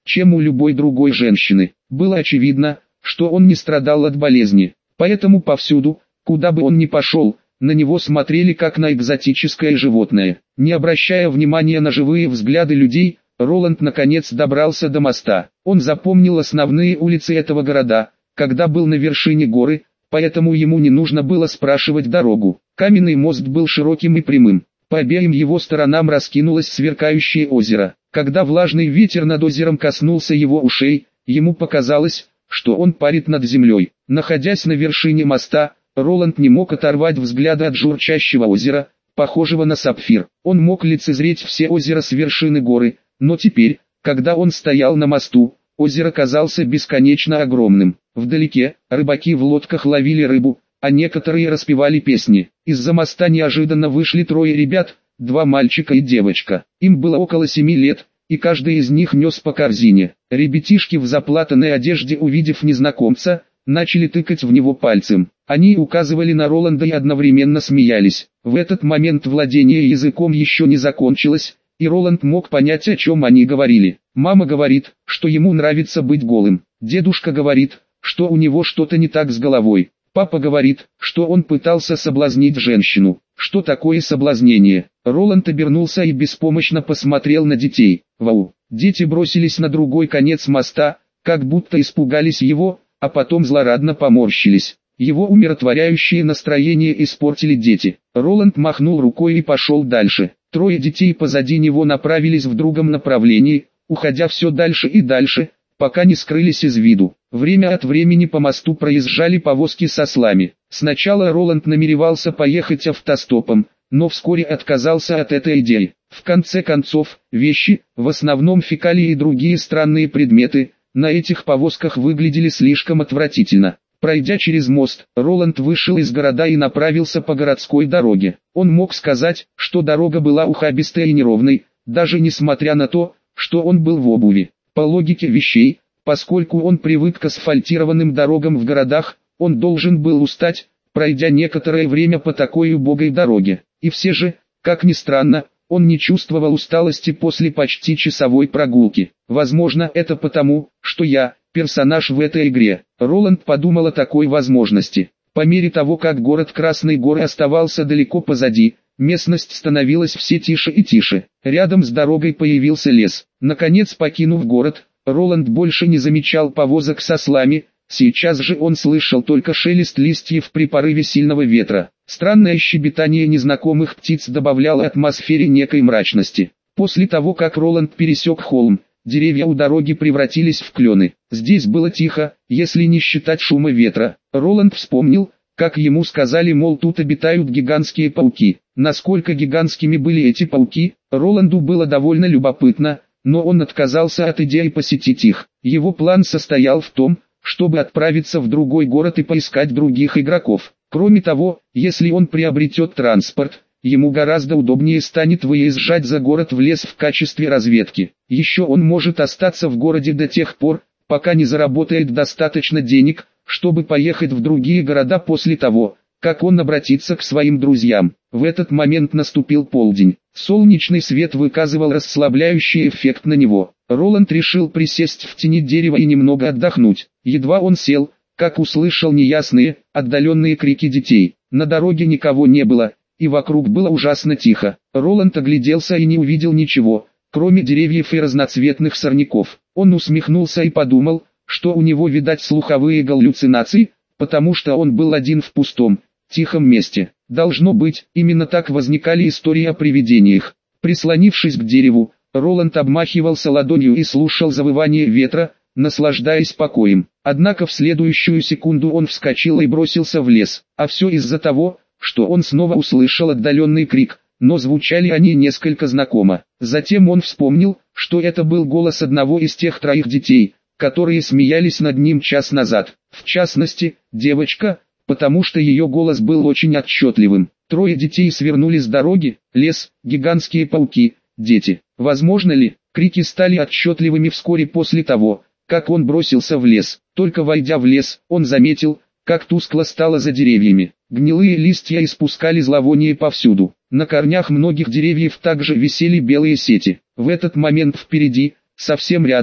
чем у любой другой женщины. Было очевидно, что он не страдал от болезни, поэтому повсюду, куда бы он ни пошел, на него смотрели как на экзотическое животное. Не обращая внимания на живые взгляды людей, Роланд наконец добрался до моста. Он запомнил основные улицы этого города, когда был на вершине горы, поэтому ему не нужно было спрашивать дорогу. Каменный мост был широким и прямым. По обеим его сторонам раскинулось сверкающее озеро. Когда влажный ветер над озером коснулся его ушей, ему показалось, что он парит над землей. Находясь на вершине моста, Роланд не мог оторвать взгляда от журчащего озера, похожего на сапфир. Он мог лицезреть все озера с вершины горы, но теперь, когда он стоял на мосту, озеро казалось бесконечно огромным. Вдалеке, рыбаки в лодках ловили рыбу, а некоторые распевали песни. Из-за моста неожиданно вышли трое ребят, два мальчика и девочка. Им было около семи лет, и каждый из них нес по корзине. Ребятишки в заплатанной одежде, увидев незнакомца, начали тыкать в него пальцем. Они указывали на Роланда и одновременно смеялись. В этот момент владение языком еще не закончилось, и Роланд мог понять, о чем они говорили. Мама говорит, что ему нравится быть голым. Дедушка говорит, что у него что-то не так с головой. Папа говорит, что он пытался соблазнить женщину. Что такое соблазнение? Роланд обернулся и беспомощно посмотрел на детей. Вау! Дети бросились на другой конец моста, как будто испугались его, а потом злорадно поморщились. Его умиротворяющее настроение испортили дети. Роланд махнул рукой и пошел дальше. Трое детей позади него направились в другом направлении, уходя все дальше и дальше, пока не скрылись из виду. Время от времени по мосту проезжали повозки с ослами. Сначала Роланд намеревался поехать автостопом, но вскоре отказался от этой идеи. В конце концов, вещи, в основном фекалии и другие странные предметы, на этих повозках выглядели слишком отвратительно. Пройдя через мост, Роланд вышел из города и направился по городской дороге. Он мог сказать, что дорога была ухабистой и неровной, даже несмотря на то, что он был в обуви. По логике вещей, поскольку он привык к асфальтированным дорогам в городах, он должен был устать, пройдя некоторое время по такой убогой дороге. И все же, как ни странно, он не чувствовал усталости после почти часовой прогулки. Возможно, это потому, что я персонаж в этой игре. Роланд подумал о такой возможности. По мере того, как город Красной Горы оставался далеко позади, местность становилась все тише и тише. Рядом с дорогой появился лес. Наконец, покинув город, Роланд больше не замечал повозок с ослами, сейчас же он слышал только шелест листьев при порыве сильного ветра. Странное щебетание незнакомых птиц добавляло атмосфере некой мрачности. После того, как Роланд пересек холм, деревья у дороги превратились в клены. Здесь было тихо, если не считать шума ветра. Роланд вспомнил, как ему сказали, мол, тут обитают гигантские пауки. Насколько гигантскими были эти пауки, Роланду было довольно любопытно, но он отказался от идеи посетить их. Его план состоял в том, чтобы отправиться в другой город и поискать других игроков. Кроме того, если он приобретет транспорт, ему гораздо удобнее станет выезжать за город в лес в качестве разведки. Еще он может остаться в городе до тех пор, пока не заработает достаточно денег, чтобы поехать в другие города после того, как он обратится к своим друзьям. В этот момент наступил полдень. Солнечный свет выказывал расслабляющий эффект на него. Роланд решил присесть в тени дерева и немного отдохнуть. Едва он сел, как услышал неясные, отдаленные крики детей. На дороге никого не было, и вокруг было ужасно тихо. Роланд огляделся и не увидел ничего, кроме деревьев и разноцветных сорняков. Он усмехнулся и подумал, что у него, видать, слуховые галлюцинации, потому что он был один в пустом, тихом месте. Должно быть, именно так возникали истории о привидениях. Прислонившись к дереву, Роланд обмахивался ладонью и слушал завывание ветра, наслаждаясь покоем. Однако в следующую секунду он вскочил и бросился в лес. А все из-за того, что он снова услышал отдаленный крик, но звучали они несколько знакомо. Затем он вспомнил, что это был голос одного из тех троих детей, которые смеялись над ним час назад. В частности, девочка, потому что ее голос был очень отчетливым. Трое детей свернули с дороги, лес, гигантские пауки, дети. Возможно ли, крики стали отчетливыми вскоре после того, как он бросился в лес. Только войдя в лес, он заметил, как тускло стало за деревьями. Гнилые листья испускали зловоние повсюду. На корнях многих деревьев также висели белые сети. В этот момент впереди, совсем рядом,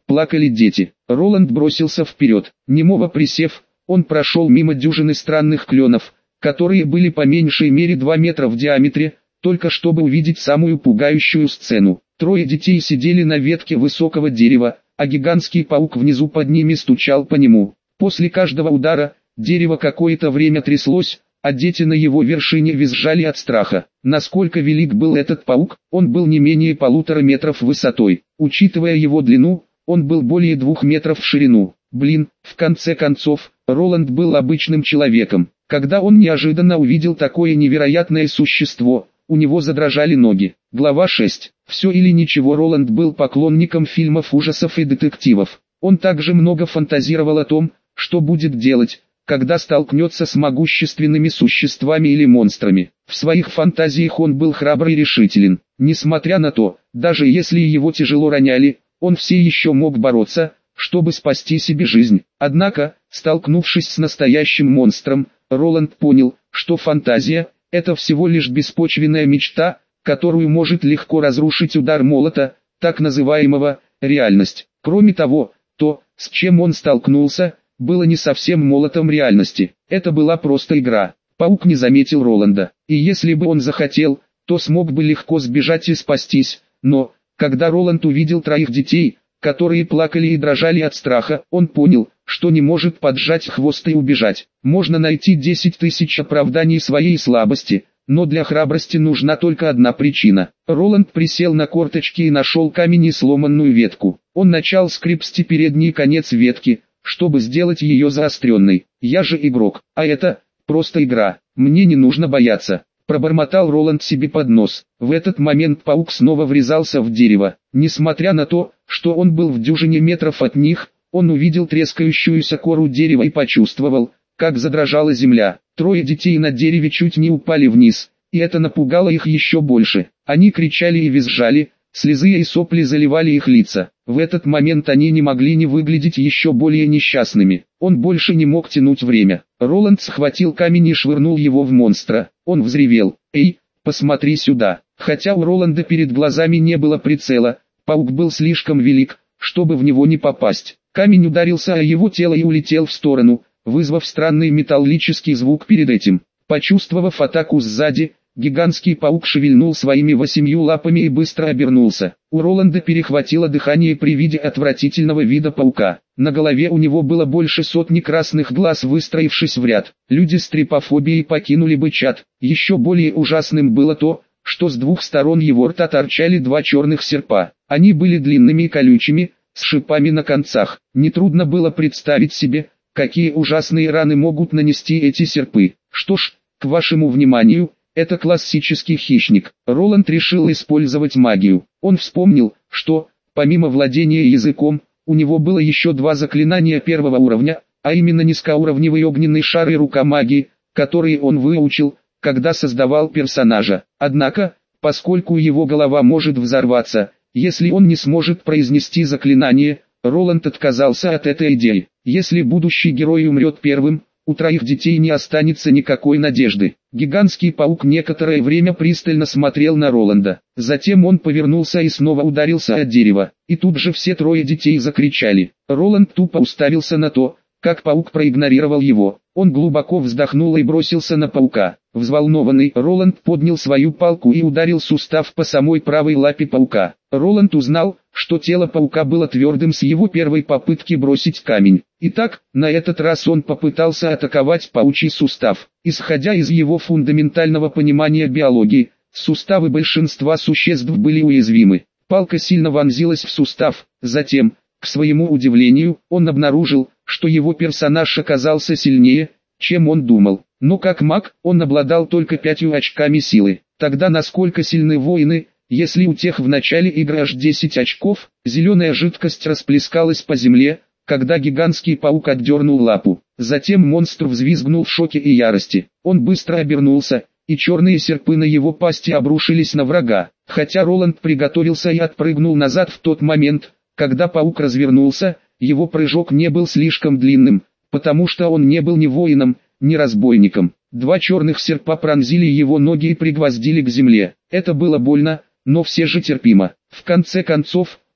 плакали дети. Роланд бросился вперед. Немого присев, он прошел мимо дюжины странных кленов, которые были по меньшей мере два метра в диаметре, только чтобы увидеть самую пугающую сцену. Трое детей сидели на ветке высокого дерева, а гигантский паук внизу под ними стучал по нему. После каждого удара, дерево какое-то время тряслось, а дети на его вершине визжали от страха. Насколько велик был этот паук, он был не менее полутора метров высотой. Учитывая его длину, он был более двух метров в ширину. Блин, в конце концов, Роланд был обычным человеком. Когда он неожиданно увидел такое невероятное существо, у него задрожали ноги. Глава шесть. Все или ничего. Роланд был поклонником фильмов ужасов и детективов. Он также много фантазировал о том, что будет делать, когда столкнется с могущественными существами или монстрами. В своих фантазиях он был храбр и решителен. Несмотря на то, даже если его тяжело роняли, он все еще мог бороться, чтобы спасти себе жизнь. Однако, столкнувшись с настоящим монстром, Роланд понял, что фантазия – это всего лишь беспочвенная мечта, которую может легко разрушить удар молота, так называемого «реальность». Кроме того, то, с чем он столкнулся, было не совсем молотом реальности. Это была просто игра. Паук не заметил Роланда, и если бы он захотел, то смог бы легко сбежать и спастись, но, когда Роланд увидел троих детей, которые плакали и дрожали от страха, он понял, что не может поджать хвост и убежать. Можно найти десять тысяч оправданий своей слабости, но для храбрости нужна только одна причина. Роланд присел на корточки и нашел камень и сломанную ветку. Он начал скребсти передний конец ветки, чтобы сделать ее заостренной. «Я же игрок, а это просто игра, мне не нужно бояться», — пробормотал Роланд себе под нос. В этот момент паук снова врезался в дерево. Несмотря на то, что он был в дюжине метров от них, он увидел трескающуюся кору дерева и почувствовал, как задрожала земля. Трое детей на дереве чуть не упали вниз, и это напугало их еще больше. Они кричали и визжали, слезы и сопли заливали их лица. В этот момент они не могли не выглядеть еще более несчастными. Он больше не мог тянуть время. Роланд схватил камень и швырнул его в монстра. Он взревел: «Эй, посмотри сюда!» Хотя у Роланда перед глазами не было прицела, паук был слишком велик, чтобы в него не попасть. Камень ударился о его тело и улетел в сторону, вызвав странный металлический звук перед этим. Почувствовав атаку сзади, гигантский паук шевельнул своими восемью лапами и быстро обернулся. У Роланда перехватило дыхание при виде отвратительного вида паука. На голове у него было больше сотни красных глаз, выстроившись в ряд. Люди с трипофобией покинули бы чат. Еще более ужасным было то, что с двух сторон его рта торчали два черных серпа. Они были длинными и колючими, с шипами на концах. Нетрудно было представить себе, какие ужасные раны могут нанести эти серпы. Что ж, к вашему вниманию, это классический хищник. Роланд решил использовать магию. Он вспомнил, что, помимо владения языком, у него было еще два заклинания первого уровня, а именно низкоуровневый огненный шар и рука магии, которые он выучил, когда создавал персонажа. Однако, поскольку его голова может взорваться, если он не сможет произнести заклинание, Роланд отказался от этой идеи. Если будущий герой умрет первым, у троих детей не останется никакой надежды. Гигантский паук некоторое время пристально смотрел на Роланда. Затем он повернулся и снова ударился о дерево. И тут же все трое детей закричали. Роланд тупо уставился на то, как паук проигнорировал его. Он глубоко вздохнул и бросился на паука. Взволнованный, Роланд поднял свою палку и ударил сустав по самой правой лапе паука. Роланд узнал, что тело паука было твердым с его первой попытки бросить камень. Итак, на этот раз он попытался атаковать паучий сустав. Исходя из его фундаментального понимания биологии, суставы большинства существ были уязвимы. Палка сильно вонзилась в сустав. Затем, к своему удивлению, он обнаружил, что его персонаж оказался сильнее, чем он думал. Но как маг, он обладал только пятью очками силы. Тогда насколько сильны воины, если у тех в начале игры аж десять очков? Зеленая жидкость расплескалась по земле, когда гигантский паук отдернул лапу. Затем монстр взвизгнул в шоке и ярости. Он быстро обернулся, и черные серпы на его пасти обрушились на врага. Хотя Роланд приготовился и отпрыгнул назад в тот момент, когда паук развернулся, его прыжок не был слишком длинным, потому что он не был ни воином, ни разбойником. Два черных серпа пронзили его ноги и пригвоздили к земле. Это было больно, но все же терпимо. В конце концов,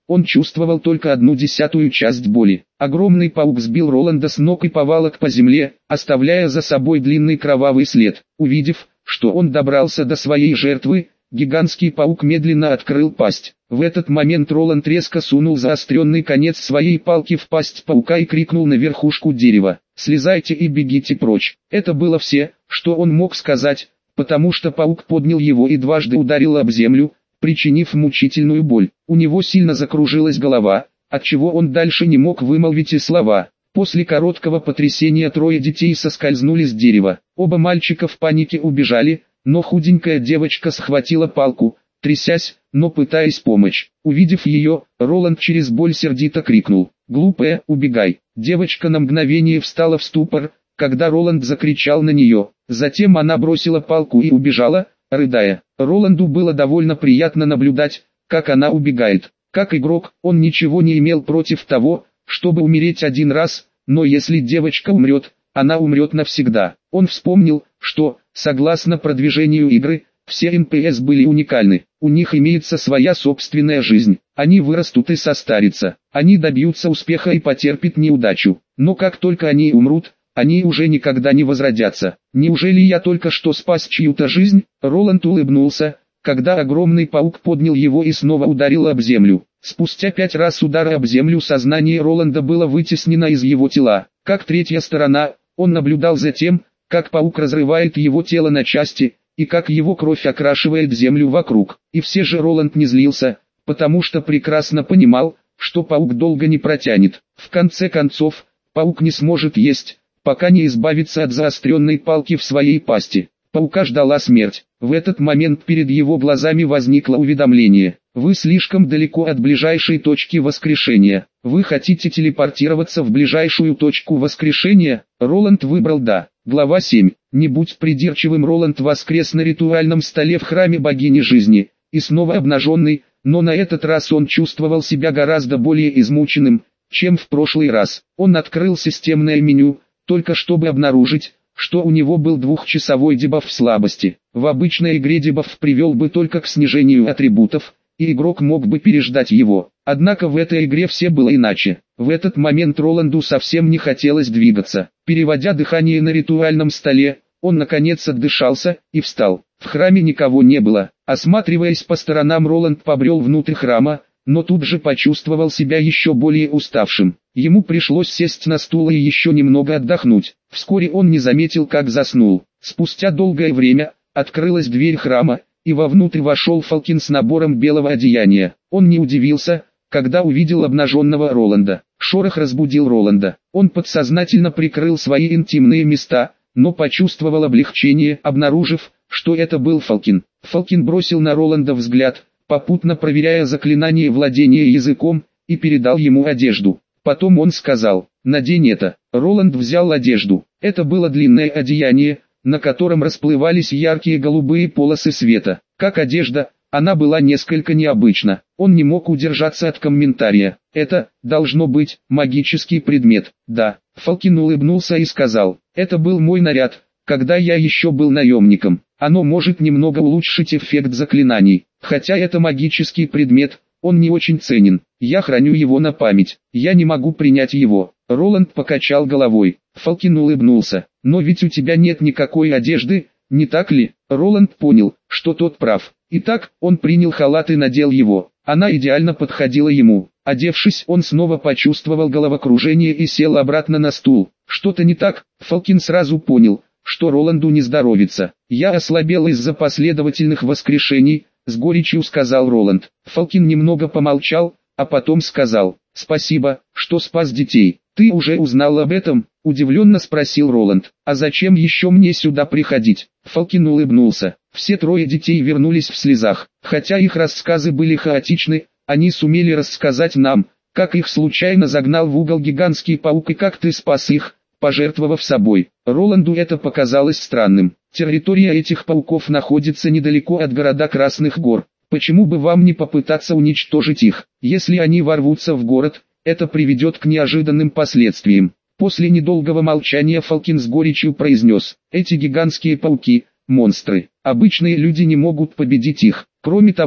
он чувствовал только одну десятую часть боли. Огромный паук сбил Роланда с ног и повалок по земле, оставляя за собой длинный кровавый след. Увидев, что он добрался до своей жертвы, гигантский паук медленно открыл пасть. В этот момент Роланд резко сунул заостренный конец своей палки в пасть паука и крикнул на верхушку дерева: «Слезайте и бегите прочь». Это было все, что он мог сказать, потому что паук поднял его и дважды ударил об землю, причинив мучительную боль. У него сильно закружилась голова, отчего он дальше не мог вымолвить и слова. После короткого потрясения трое детей соскользнули с дерева. Оба мальчика в панике убежали, но худенькая девочка схватила палку, трясясь, но пытаясь помочь. Увидев ее, Роланд через боль сердито крикнул: «Глупая, убегай!». Девочка на мгновение встала в ступор, когда Роланд закричал на нее. Затем она бросила палку и убежала, рыдая. Роланду было довольно приятно наблюдать, как она убегает. Как игрок, он ничего не имел против того, чтобы умереть один раз, но если девочка умрет, она умрет навсегда. Он вспомнил, что, согласно продвижению игры, все эн пи эс были уникальны. У них имеется своя собственная жизнь. Они вырастут и состарятся. Они добьются успеха и потерпят неудачу. Но как только они умрут, они уже никогда не возродятся. Неужели я только что спас чью-то жизнь? Роланд улыбнулся, когда огромный паук поднял его и снова ударил об землю. Спустя пять раз удара об землю сознание Роланда было вытеснено из его тела. Как третья сторона, он наблюдал за тем, как паук разрывает его тело на части, и как его кровь окрашивает землю вокруг. И все же Роланд не злился, потому что прекрасно понимал, что паук долго не протянет. В конце концов, паук не сможет есть, пока не избавится от заостренной палки в своей пасти. Паука ждала смерть. В этот момент перед его глазами возникло уведомление: «Вы слишком далеко от ближайшей точки воскрешения. Вы хотите телепортироваться в ближайшую точку воскрешения?» Роланд выбрал «да». Глава семь. Не будь придирчивым. Роланд воскрес на ритуальном столе в храме богини жизни, и снова обнаженный, но на этот раз он чувствовал себя гораздо более измученным, чем в прошлый раз. Он открыл системное меню, только чтобы обнаружить, что у него был двухчасовой дебаф слабости. В обычной игре дебаф привел бы только к снижению атрибутов, и игрок мог бы переждать его. Однако в этой игре все было иначе. В этот момент Роланду совсем не хотелось двигаться. Переводя дыхание на ритуальном столе, он наконец отдышался и встал. В храме никого не было. Осматриваясь по сторонам, Роланд побрел внутрь храма, но тут же почувствовал себя еще более уставшим. Ему пришлось сесть на стул и еще немного отдохнуть. Вскоре он не заметил, как заснул. Спустя долгое время, открылась дверь храма, и вовнутрь вошел Фалкин с набором белого одеяния. Он не удивился, когда увидел обнаженного Роланда. Шорох разбудил Роланда. Он подсознательно прикрыл свои интимные места, но почувствовал облегчение, обнаружив, что это был Фалкин. Фалкин бросил на Роланда взгляд, попутно проверяя заклинание владения языком, и передал ему одежду. Потом он сказал: «Надень это». Роланд взял одежду. Это было длинное одеяние, на котором расплывались яркие голубые полосы света. Как одежда, она была несколько необычна. Он не мог удержаться от комментария: «Это, должно быть, магический предмет». «Да». Фалкин улыбнулся и сказал: «Это был мой наряд, когда я еще был наемником. Оно может немного улучшить эффект заклинаний. Хотя это магический предмет, он не очень ценен. Я храню его на память. Я не могу принять его». Роланд покачал головой. Фалкин улыбнулся. «Но ведь у тебя нет никакой одежды, не так ли?» Роланд понял, что тот прав. Итак, он принял халат и надел его. Она идеально подходила ему. Одевшись, он снова почувствовал головокружение и сел обратно на стул. Что-то не так. Фалкин сразу понял, что Роланду не здоровится. «Я ослабел из-за последовательных воскрешений», — с горечью сказал Роланд. Фалкин немного помолчал, а потом сказал: «Спасибо, что спас детей». «Ты уже узнал об этом?» — удивленно спросил Роланд. «А зачем еще мне сюда приходить?» Фалкин улыбнулся. Все трое детей вернулись в слезах. Хотя их рассказы были хаотичны, они сумели рассказать нам, как их случайно загнал в угол гигантский паук и как ты спас их, пожертвовав собой. Роланду это показалось странным. Территория этих пауков находится недалеко от города Красных гор. Почему бы вам не попытаться уничтожить их? Если они ворвутся в город, это приведет к неожиданным последствиям. После недолгого молчания Фалкин с горечью произнес: «Эти гигантские пауки – монстры. Обычные люди не могут победить их. Кроме того,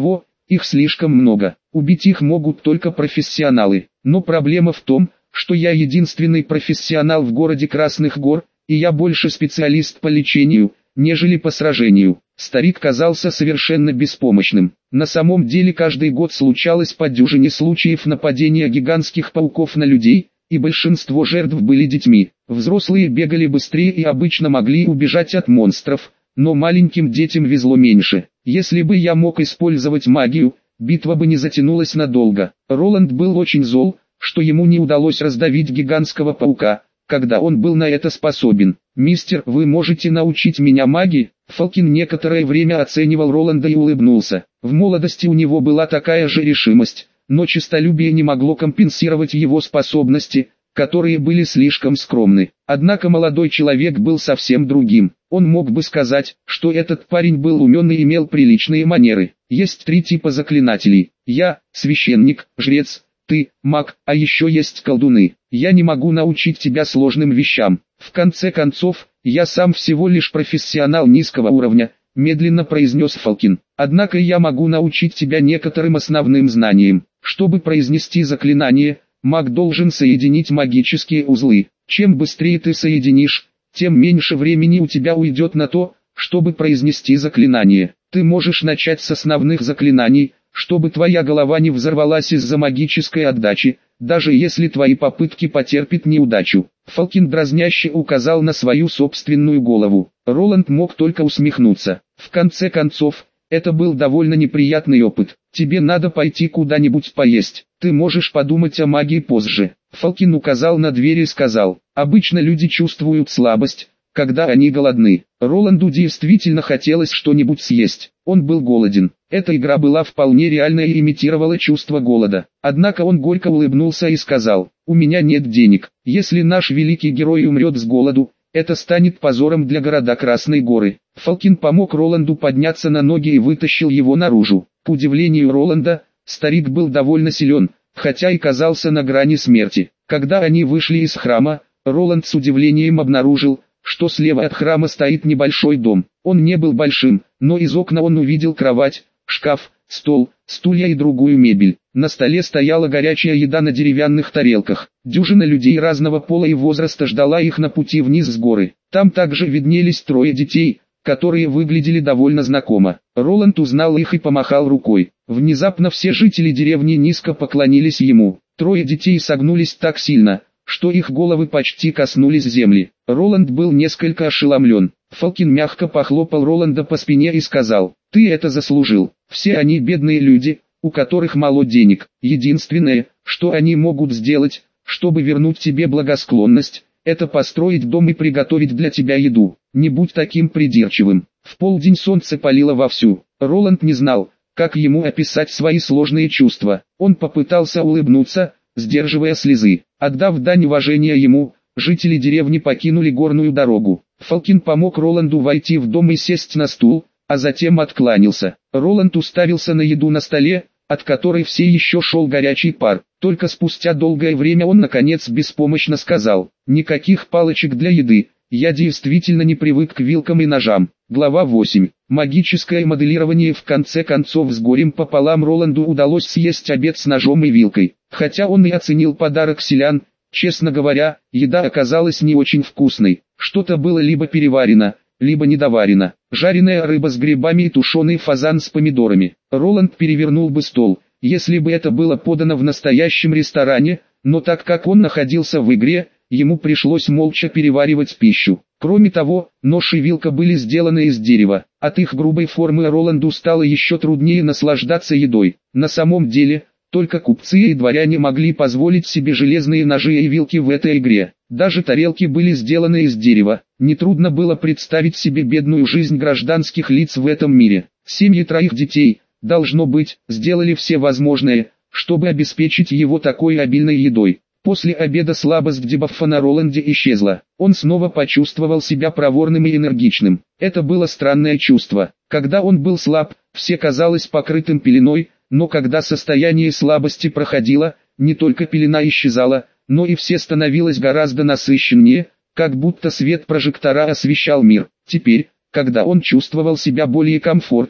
их слишком много, убить их могут только профессионалы. Но проблема в том, что я единственный профессионал в городе Красных Гор, и я больше специалист по лечению, нежели по сражению. Старик казался совершенно беспомощным. На самом деле каждый год случалось по дюжине случаев нападения гигантских пауков на людей, и большинство жертв были детьми. Взрослые бегали быстрее и обычно могли убежать от монстров, но маленьким детям везло меньше. Если бы я мог использовать магию, битва бы не затянулась надолго. Роланд был очень зол, что ему не удалось раздавить гигантского паука, когда он был на это способен. «Мистер, вы можете научить меня магии?» Фалкин некоторое время оценивал Роланда и улыбнулся. В молодости у него была такая же решимость, но честолюбие не могло компенсировать его способности, которые были слишком скромны. Однако молодой человек был совсем другим. Он мог бы сказать, что этот парень был умен и имел приличные манеры. Есть три типа заклинателей. Я – священник, жрец, ты – маг, а еще есть колдуны. Я не могу научить тебя сложным вещам. В конце концов, я сам всего лишь профессионал низкого уровня, медленно произнес Фалкин. Однако я могу научить тебя некоторым основным знаниям. Чтобы произнести заклинание, маг должен соединить магические узлы. Чем быстрее ты соединишь, тем меньше времени у тебя уйдет на то, чтобы произнести заклинание. Ты можешь начать с основных заклинаний, чтобы твоя голова не взорвалась из-за магической отдачи, даже если твои попытки потерпят неудачу. Фалкин дразняще указал на свою собственную голову. Роланд мог только усмехнуться. В конце концов, это был довольно неприятный опыт. Тебе надо пойти куда-нибудь поесть. Ты можешь подумать о магии позже. Фалкин указал на дверь и сказал: обычно люди чувствуют слабость, когда они голодны. Роланду действительно хотелось что-нибудь съесть. Он был голоден. Эта игра была вполне реальной и имитировала чувство голода. Однако он горько улыбнулся и сказал: у меня нет денег. Если наш великий герой умрет с голоду, это станет позором для города Красной Горы. Фалкин помог Роланду подняться на ноги и вытащил его наружу. К удивлению Роланда, старик был довольно силен, хотя и казался на грани смерти. Когда они вышли из храма, Роланд с удивлением обнаружил, что слева от храма стоит небольшой дом. Он не был большим, но из окна он увидел кровать, шкаф, стол, стулья и другую мебель. На столе стояла горячая еда на деревянных тарелках. Дюжина людей разного пола и возраста ждала их на пути вниз с горы. Там также виднелись трое детей, которые выглядели довольно знакомо. Роланд узнал их и помахал рукой. Внезапно все жители деревни низко поклонились ему. Трое детей согнулись так сильно, что их головы почти коснулись земли. Роланд был несколько ошеломлен. Фалкин мягко похлопал Роланда по спине и сказал: «Ты это заслужил. Все они бедные люди, у которых мало денег. Единственное, что они могут сделать, чтобы вернуть тебе благосклонность, это построить дом и приготовить для тебя еду. Не будь таким придирчивым». В полдень солнце палило вовсю. Роланд не знал, как ему описать свои сложные чувства. Он попытался улыбнуться, сдерживая слезы. Отдав дань уважения ему, жители деревни покинули горную дорогу. Фалкин помог Роланду войти в дом и сесть на стул, а затем откланялся. Роланд уставился на еду на столе, от которой все еще шел горячий пар. Только спустя долгое время он наконец беспомощно сказал: «Никаких палочек для еды, я действительно не привык к вилкам и ножам». Глава восемь. Магическое моделирование. В конце концов с горем пополам Роланду удалось съесть обед с ножом и вилкой. Хотя он и оценил подарок селян, честно говоря, еда оказалась не очень вкусной. Что-то было либо переварено, либо недоварено. Жареная рыба с грибами и тушеный фазан с помидорами. Роланд перевернул бы стол, если бы это было подано в настоящем ресторане, но так как он находился в игре, ему пришлось молча переваривать пищу. Кроме того, нож и вилка были сделаны из дерева. От их грубой формы Роланду стало еще труднее наслаждаться едой. На самом деле, только купцы и дворяне могли позволить себе железные ножи и вилки в этой игре. Даже тарелки были сделаны из дерева. Нетрудно было представить себе бедную жизнь гражданских лиц в этом мире. Семьи троих детей, должно быть, сделали все возможное, чтобы обеспечить его такой обильной едой. После обеда слабость дебафа на Роланде исчезла. Он снова почувствовал себя проворным и энергичным. Это было странное чувство. Когда он был слаб, все казалось покрытым пеленой, но когда состояние слабости проходило, не только пелена исчезала, но и все становилось гораздо насыщеннее, как будто свет прожектора освещал мир. Теперь, когда он чувствовал себя более комфортно,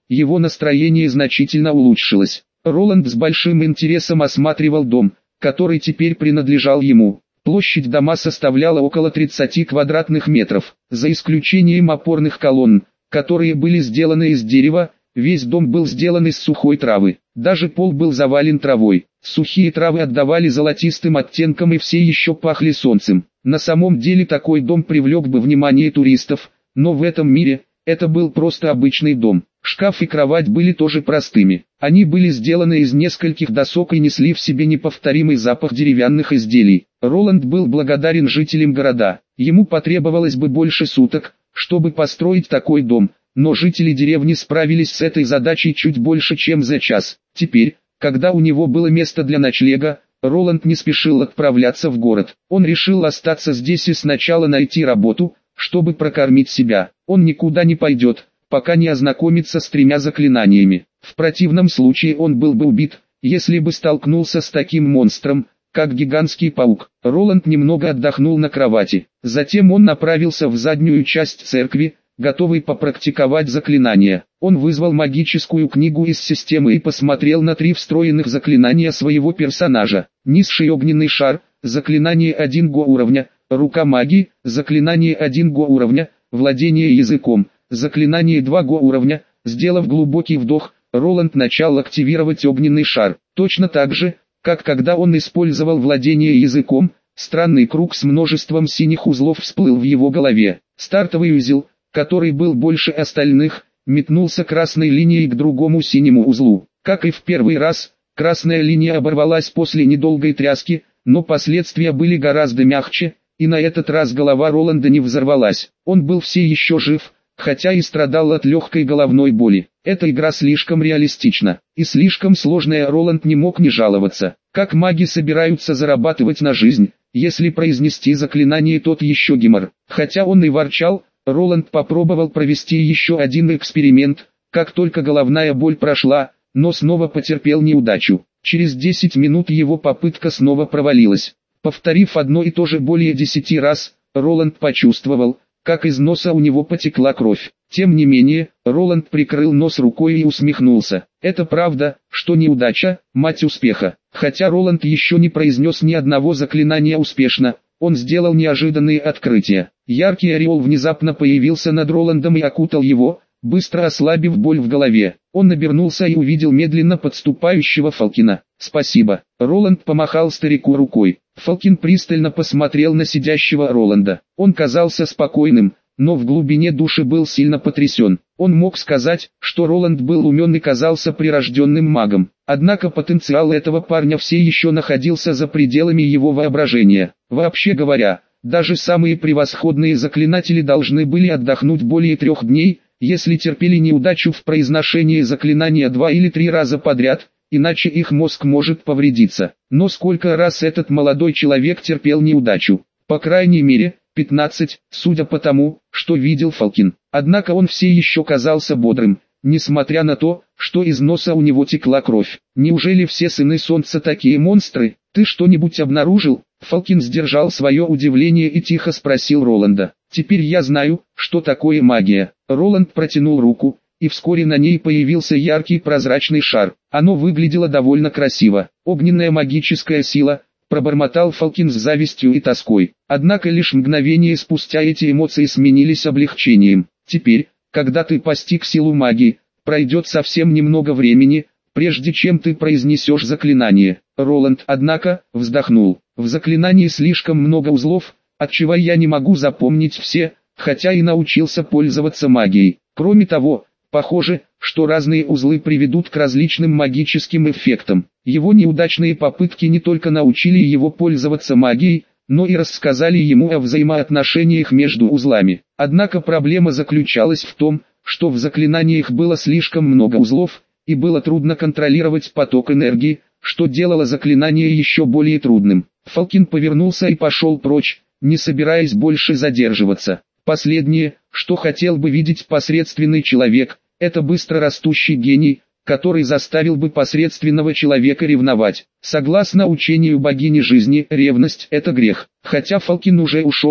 его настроение значительно улучшилось. Роланд с большим интересом осматривал дом, который теперь принадлежал ему. Площадь дома составляла около тридцати квадратных метров, за исключением опорных колонн, которые были сделаны из дерева. Весь дом был сделан из сухой травы, даже пол был завален травой. Сухие травы отдавали золотистым оттенкам и все еще пахли солнцем. На самом деле такой дом привлек бы внимание туристов, но в этом мире это был просто обычный дом. Шкаф и кровать были тоже простыми. Они были сделаны из нескольких досок и несли в себе неповторимый запах деревянных изделий. Роланд был благодарен жителям города. Ему потребовалось бы больше суток, чтобы построить такой дом, но жители деревни справились с этой задачей чуть больше, чем за час. Теперь, когда у него было место для ночлега, Роланд не спешил отправляться в город. Он решил остаться здесь и сначала найти работу, чтобы прокормить себя. Он никуда не пойдет, пока не ознакомится с тремя заклинаниями. В противном случае он был бы убит, если бы столкнулся с таким монстром, как гигантский паук. Роланд немного отдохнул на кровати. Затем он направился в заднюю часть церкви, готовый попрактиковать заклинания. Он вызвал магическую книгу из системы и посмотрел на три встроенных заклинания своего персонажа. Низший огненный шар, заклинание один го уровня, рука магии, заклинание один го уровня, владение языком, заклинание два го уровня. Сделав глубокий вдох, Роланд начал активировать огненный шар. Точно так же, как когда он использовал владение языком, странный круг с множеством синих узлов всплыл в его голове. Стартовый узел, который был больше остальных, метнулся красной линией к другому синему узлу. Как и в первый раз, красная линия оборвалась после недолгой тряски, но последствия были гораздо мягче, и на этот раз голова Роланда не взорвалась. Он был все еще жив, хотя и страдал от легкой головной боли. Эта игра слишком реалистична и слишком сложная, Роланд не мог не жаловаться. Как маги собираются зарабатывать на жизнь, если произнести заклинание тот еще гемор. Хотя он и ворчал, Роланд попробовал провести еще один эксперимент, как только головная боль прошла, но снова потерпел неудачу. Через десять минут его попытка снова провалилась. Повторив одно и то же более десяти раз, Роланд почувствовал, как из носа у него потекла кровь. Тем не менее, Роланд прикрыл нос рукой и усмехнулся. Это правда, что неудача – мать успеха. Хотя Роланд еще не произнес ни одного заклинания успешно, он сделал неожиданные открытия. Яркий ореол внезапно появился над Роландом и окутал его, быстро ослабив боль в голове. Он обернулся и увидел медленно подступающего Фалкина. «Спасибо». Роланд помахал старику рукой. Фалкин пристально посмотрел на сидящего Роланда. Он казался спокойным, но в глубине души был сильно потрясен. Он мог сказать, что Роланд был умен и казался прирожденным магом. Однако потенциал этого парня все еще находился за пределами его воображения. Вообще говоря, даже самые превосходные заклинатели должны были отдохнуть более трех дней, если терпели неудачу в произношении заклинания два или три раза подряд, иначе их мозг может повредиться. Но сколько раз этот молодой человек терпел неудачу? По крайней мере, пятнадцать, судя по тому, что видел Фалкин. Однако он все еще казался бодрым, несмотря на то, что из носа у него текла кровь. Неужели все сыны солнца такие монстры? Ты что-нибудь обнаружил? Фалкин сдержал свое удивление и тихо спросил Роланда. Теперь я знаю, что такое магия. Роланд протянул руку, и вскоре на ней появился яркий прозрачный шар. Оно выглядело довольно красиво. Огненная магическая сила, пробормотал Фалкин с завистью и тоской. Однако лишь мгновение спустя эти эмоции сменились облегчением. Теперь, когда ты постиг силу магии, пройдет совсем немного времени, прежде чем ты произнесешь заклинание. Роланд, однако, вздохнул. В заклинании слишком много узлов, отчего я не могу запомнить все, хотя и научился пользоваться магией. Кроме того, похоже, что разные узлы приведут к различным магическим эффектам. Его неудачные попытки не только научили его пользоваться магией, но и рассказали ему о взаимоотношениях между узлами. Однако проблема заключалась в том, что в заклинаниях было слишком много узлов, и было трудно контролировать поток энергии, что делало заклинание еще более трудным. Фалкин повернулся и пошел прочь, не собираясь больше задерживаться. Последнее, что хотел бы видеть посредственный человек, это быстро растущий гений, который заставил бы посредственного человека ревновать. Согласно учению богини жизни, ревность – это грех. Хотя Фалкин уже ушел,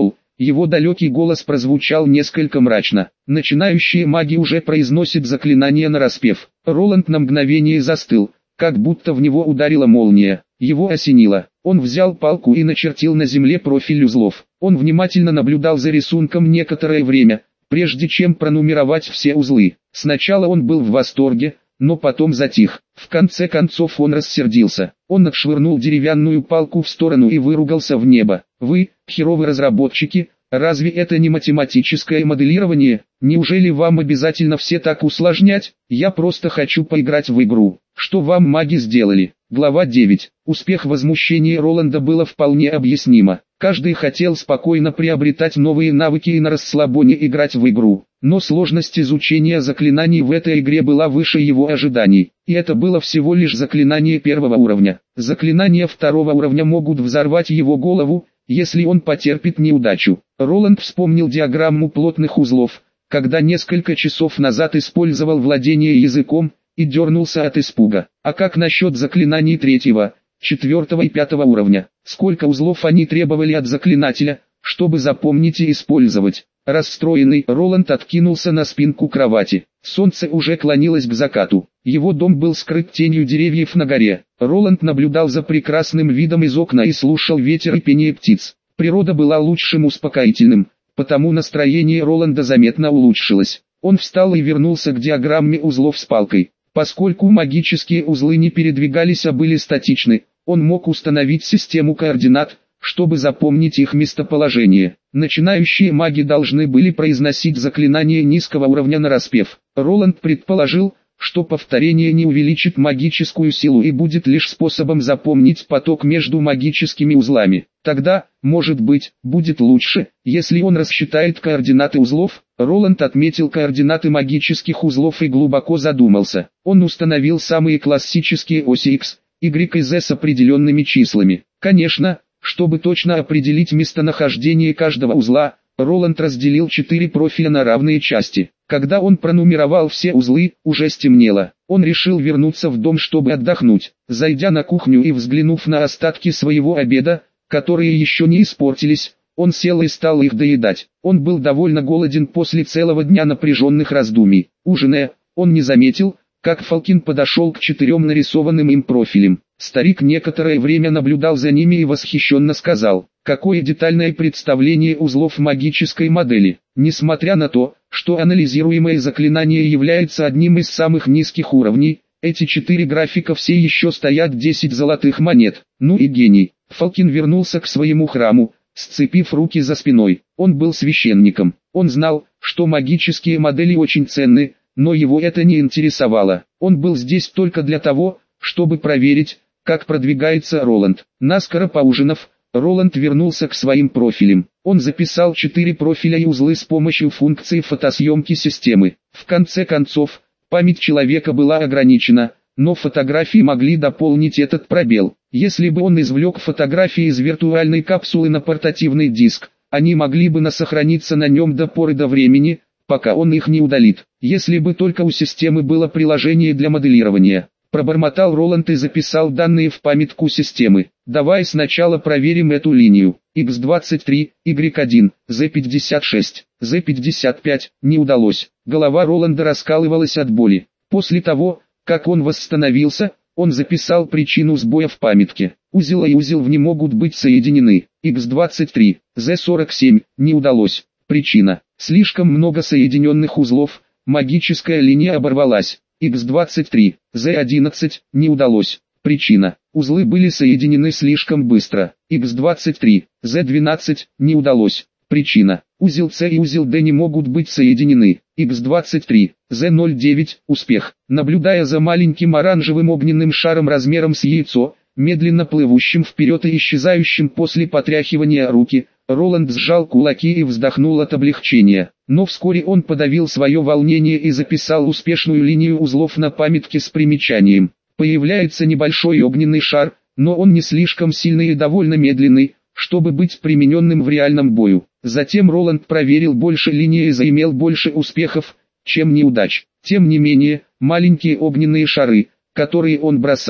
Его далекий голос прозвучал несколько мрачно. Начинающие маги уже произносят заклинания нараспев. Роланд на мгновение застыл, как будто в него ударила молния. Его осенило. Он взял палку и начертил на земле профиль узлов. Он внимательно наблюдал за рисунком некоторое время, прежде чем пронумеровать все узлы. Сначала он был в восторге, но потом затих. В конце концов он рассердился. Он отшвырнул деревянную палку в сторону и выругался в небо. «Вы, херовые разработчики, разве это не математическое моделирование? Неужели вам обязательно все так усложнять? Я просто хочу поиграть в игру. Что вам маги сделали?» Глава девять. Успех возмущения Роланда было вполне объяснимо. Каждый хотел спокойно приобретать новые навыки и на расслабоне играть в игру. Но сложность изучения заклинаний в этой игре была выше его ожиданий. И это было всего лишь заклинание первого уровня. Заклинания второго уровня могут взорвать его голову, если он потерпит неудачу. Роланд вспомнил диаграмму плотных узлов, когда несколько часов назад использовал владение языком, и дернулся от испуга. А как насчет заклинаний третьего, четвертого и пятого уровня? Сколько узлов они требовали от заклинателя, чтобы запомнить и использовать? Расстроенный, Роланд откинулся на спинку кровати. Солнце уже клонилось к закату. Его дом был скрыт тенью деревьев на горе. Роланд наблюдал за прекрасным видом из окна и слушал ветер и пение птиц. Природа была лучшим успокоительным, потому настроение Роланда заметно улучшилось. Он встал и вернулся к диаграмме узлов с палкой. Поскольку магические узлы не передвигались, а были статичны, он мог установить систему координат, чтобы запомнить их местоположение. Начинающие маги должны были произносить заклинания низкого уровня нараспев. Роланд предположил, что повторение не увеличит магическую силу и будет лишь способом запомнить поток между магическими узлами. Тогда, может быть, будет лучше, если он рассчитает координаты узлов. Роланд отметил координаты магических узлов и глубоко задумался. Он установил самые классические оси X, Y и Z с определенными числами. Конечно, чтобы точно определить местонахождение каждого узла, Роланд разделил четыре профиля на равные части. Когда он пронумеровал все узлы, уже стемнело. Он решил вернуться в дом, чтобы отдохнуть. Зайдя на кухню и взглянув на остатки своего обеда, которые еще не испортились, он сел и стал их доедать. Он был довольно голоден после целого дня напряженных раздумий. Ужиная, он не заметил, как Фалкин подошел к четырем нарисованным им профилям. Старик некоторое время наблюдал за ними и восхищенно сказал: «Какое детальное представление узлов магической модели!» Несмотря на то, что анализируемое заклинание является одним из самых низких уровней, эти четыре графика все еще стоят десять золотых монет. Ну и гений. Фалкин вернулся к своему храму, сцепив руки за спиной. Он был священником. Он знал, что магические модели очень ценны, но его это не интересовало. Он был здесь только для того, чтобы проверить, как продвигается Роланд. Наскоро поужинав, Роланд вернулся к своим профилям. Он записал четыре профиля и узлы с помощью функции фотосъемки системы. В конце концов, память человека была ограничена, но фотографии могли дополнить этот пробел. Если бы он извлек фотографии из виртуальной капсулы на портативный диск, они могли бы насохраниться на нем до поры до времени, пока он их не удалит. Если бы только у системы было приложение для моделирования. Пробормотал Роланд и записал данные в памятку системы. Давай сначала проверим эту линию. икс двадцать три, Y один, З пятьдесят шесть, З пятьдесят пять, не удалось. Голова Роланда раскалывалась от боли. После того, как он восстановился, он записал причину сбоя в памятке. Узел и узел в не могут быть соединены. икс двадцать три, З сорок семь, не удалось. Причина: слишком много соединенных узлов, магическая линия оборвалась. икс двадцать три, З одиннадцать, не удалось. Причина: узлы были соединены слишком быстро. икс двадцать три, З двенадцать, не удалось. Причина: узел С и узел Д не могут быть соединены. икс двадцать три, З ноль девять, успех. Наблюдая за маленьким оранжевым огненным шаром размером с яйцо, медленно плывущим вперед и исчезающим после потряхивания руки, Роланд сжал кулаки и вздохнул от облегчения. Но вскоре он подавил свое волнение и записал успешную линию узлов на памятке с примечанием. Появляется небольшой огненный шар, но он не слишком сильный и довольно медленный, чтобы быть примененным в реальном бою. Затем Роланд проверил больше линий и заимел больше успехов, чем неудач. Тем не менее, маленькие огненные шары, которые он бросал,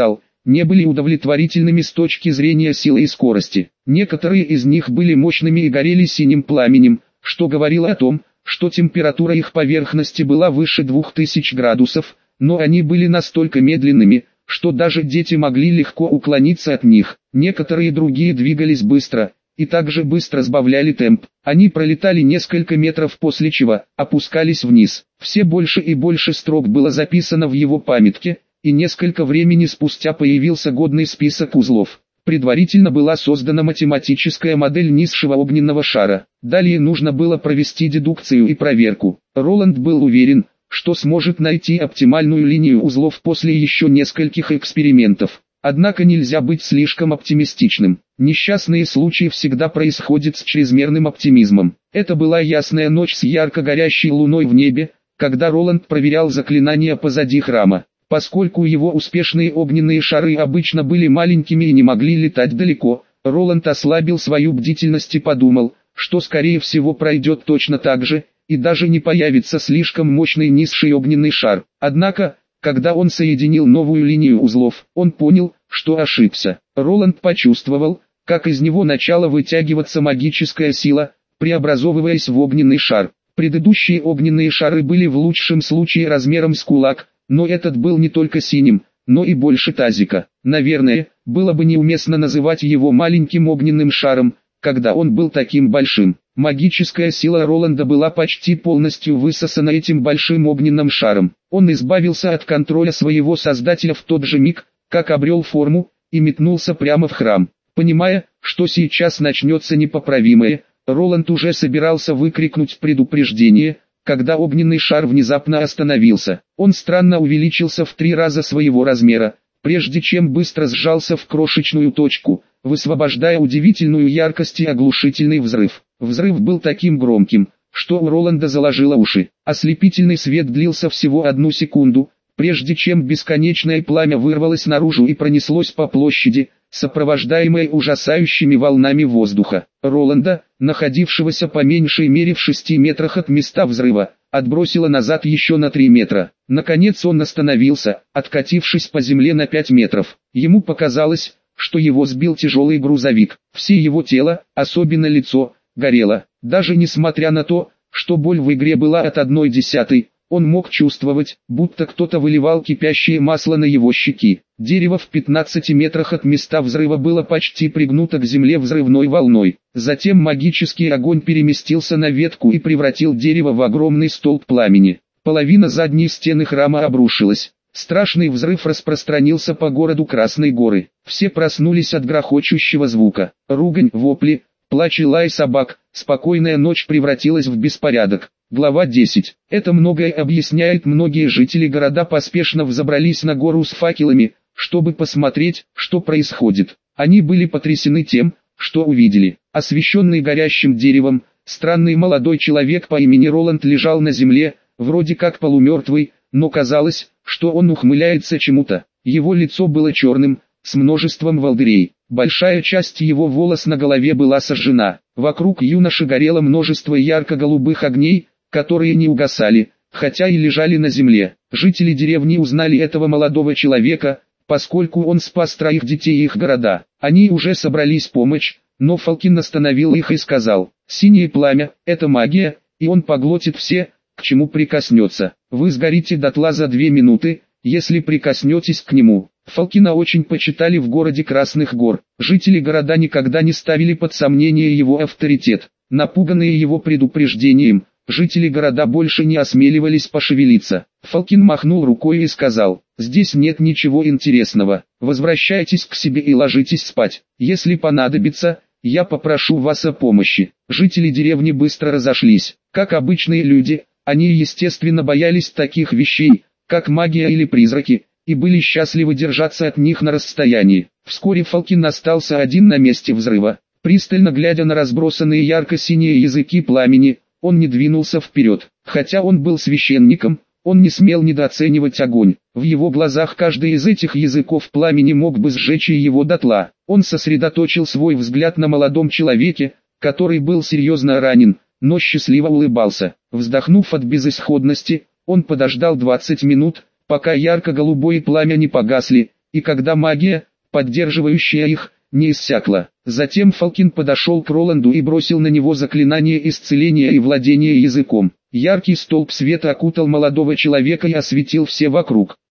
не были удовлетворительными с точки зрения силы и скорости. Некоторые из них были мощными и горели синим пламенем, что говорило о том, что температура их поверхности была выше двух тысяч градусов, но они были настолько медленными, что даже дети могли легко уклониться от них. Некоторые другие двигались быстро, и также быстро сбавляли темп. Они пролетали несколько метров, после чего опускались вниз. Все больше и больше строк было записано в его памятке, и несколько времени спустя появился годный список узлов. Предварительно была создана математическая модель низшего огненного шара. Далее нужно было провести дедукцию и проверку. Роланд был уверен, что сможет найти оптимальную линию узлов после еще нескольких экспериментов. Однако нельзя быть слишком оптимистичным. Несчастные случаи всегда происходят с чрезмерным оптимизмом. Это была ясная ночь с ярко горящей луной в небе, когда Роланд проверял заклинания позади храма. Поскольку его успешные огненные шары обычно были маленькими и не могли летать далеко, Роланд ослабил свою бдительность и подумал, что скорее всего пройдет точно так же, и даже не появится слишком мощный низший огненный шар. Однако, когда он соединил новую линию узлов, он понял, что ошибся. Роланд почувствовал, как из него начала вытягиваться магическая сила, преобразовываясь в огненный шар. Предыдущие огненные шары были в лучшем случае размером с кулак, но этот был не только синим, но и больше тазика. Наверное, было бы неуместно называть его маленьким огненным шаром, когда он был таким большим. Магическая сила Роланда была почти полностью высосана этим большим огненным шаром. Он избавился от контроля своего создателя в тот же миг, как обрел форму, и метнулся прямо в храм. Понимая, что сейчас начнется непоправимое, Роланд уже собирался выкрикнуть предупреждение, когда огненный шар внезапно остановился. Он странно увеличился в три раза своего размера, прежде чем быстро сжался в крошечную точку, высвобождая удивительную яркость и оглушительный взрыв. Взрыв был таким громким, что у Роланда заложило уши. Ослепительный свет длился всего одну секунду, прежде чем бесконечное пламя вырвалось наружу и пронеслось по площади, сопровождаемое ужасающими волнами воздуха. Роланда, находившегося по меньшей мере в шести метрах от места взрыва, отбросило назад еще на три метра. Наконец он остановился, откатившись по земле на пять метров. Ему показалось, что его сбил тяжелый грузовик. Все его тело, особенно лицо, горело. Даже несмотря на то, что боль в игре была от одной десятой, он мог чувствовать, будто кто-то выливал кипящее масло на его щеки. Дерево в пятнадцати метрах от места взрыва было почти пригнуто к земле взрывной волной. Затем магический огонь переместился на ветку и превратил дерево в огромный столб пламени. Половина задней стены храма обрушилась. Страшный взрыв распространился по городу Красной Горы. Все проснулись от грохочущего звука. Ругань, вопли, плач и лай собак. Спокойная ночь превратилась в беспорядок. Глава десять. Это многое объясняет. Многие жители города поспешно взобрались на гору с факелами, чтобы посмотреть, что происходит. Они были потрясены тем, что увидели. Освещенный горящим деревом, странный молодой человек по имени Роланд лежал на земле, вроде как полумертвый, но казалось, что он ухмыляется чему-то. Его лицо было черным, с множеством волдырей. Большая часть его волос на голове была сожжена. Вокруг юноши горело множество ярко-голубых огней, которые не угасали, хотя и лежали на земле. Жители деревни узнали этого молодого человека, поскольку он спас троих детей их города. Они уже собрались помочь, но Фалкин остановил их и сказал: «Синее пламя – это магия, и он поглотит все, к чему прикоснется. Вы сгорите дотла за две минуты, если прикоснетесь к нему». Фалкина очень почитали в городе Красных Гор. Жители города никогда не ставили под сомнение его авторитет. Напуганные его предупреждением, жители города больше не осмеливались пошевелиться. Фалкин махнул рукой и сказал: «Здесь нет ничего интересного. Возвращайтесь к себе и ложитесь спать. Если понадобится, я попрошу вас о помощи». Жители деревни быстро разошлись. Как обычные люди, они естественно боялись таких вещей, как магия или призраки, и были счастливы держаться от них на расстоянии. Вскоре Фалкин остался один на месте взрыва. Пристально глядя на разбросанные ярко-синие языки пламени, он не двинулся вперед. Хотя он был священником, он не смел недооценивать огонь. В его глазах каждый из этих языков пламени мог бы сжечь и его дотла. Он сосредоточил свой взгляд на молодом человеке, который был серьезно ранен, но счастливо улыбался. Вздохнув от безысходности, он подождал двадцать минут, пока ярко-голубое пламя не погасли, и когда магия, поддерживающая их, не иссякла. Затем Фалкин подошел к Роланду и бросил на него заклинание исцеления и владения языком. Яркий столб света окутал молодого человека и осветил все вокруг.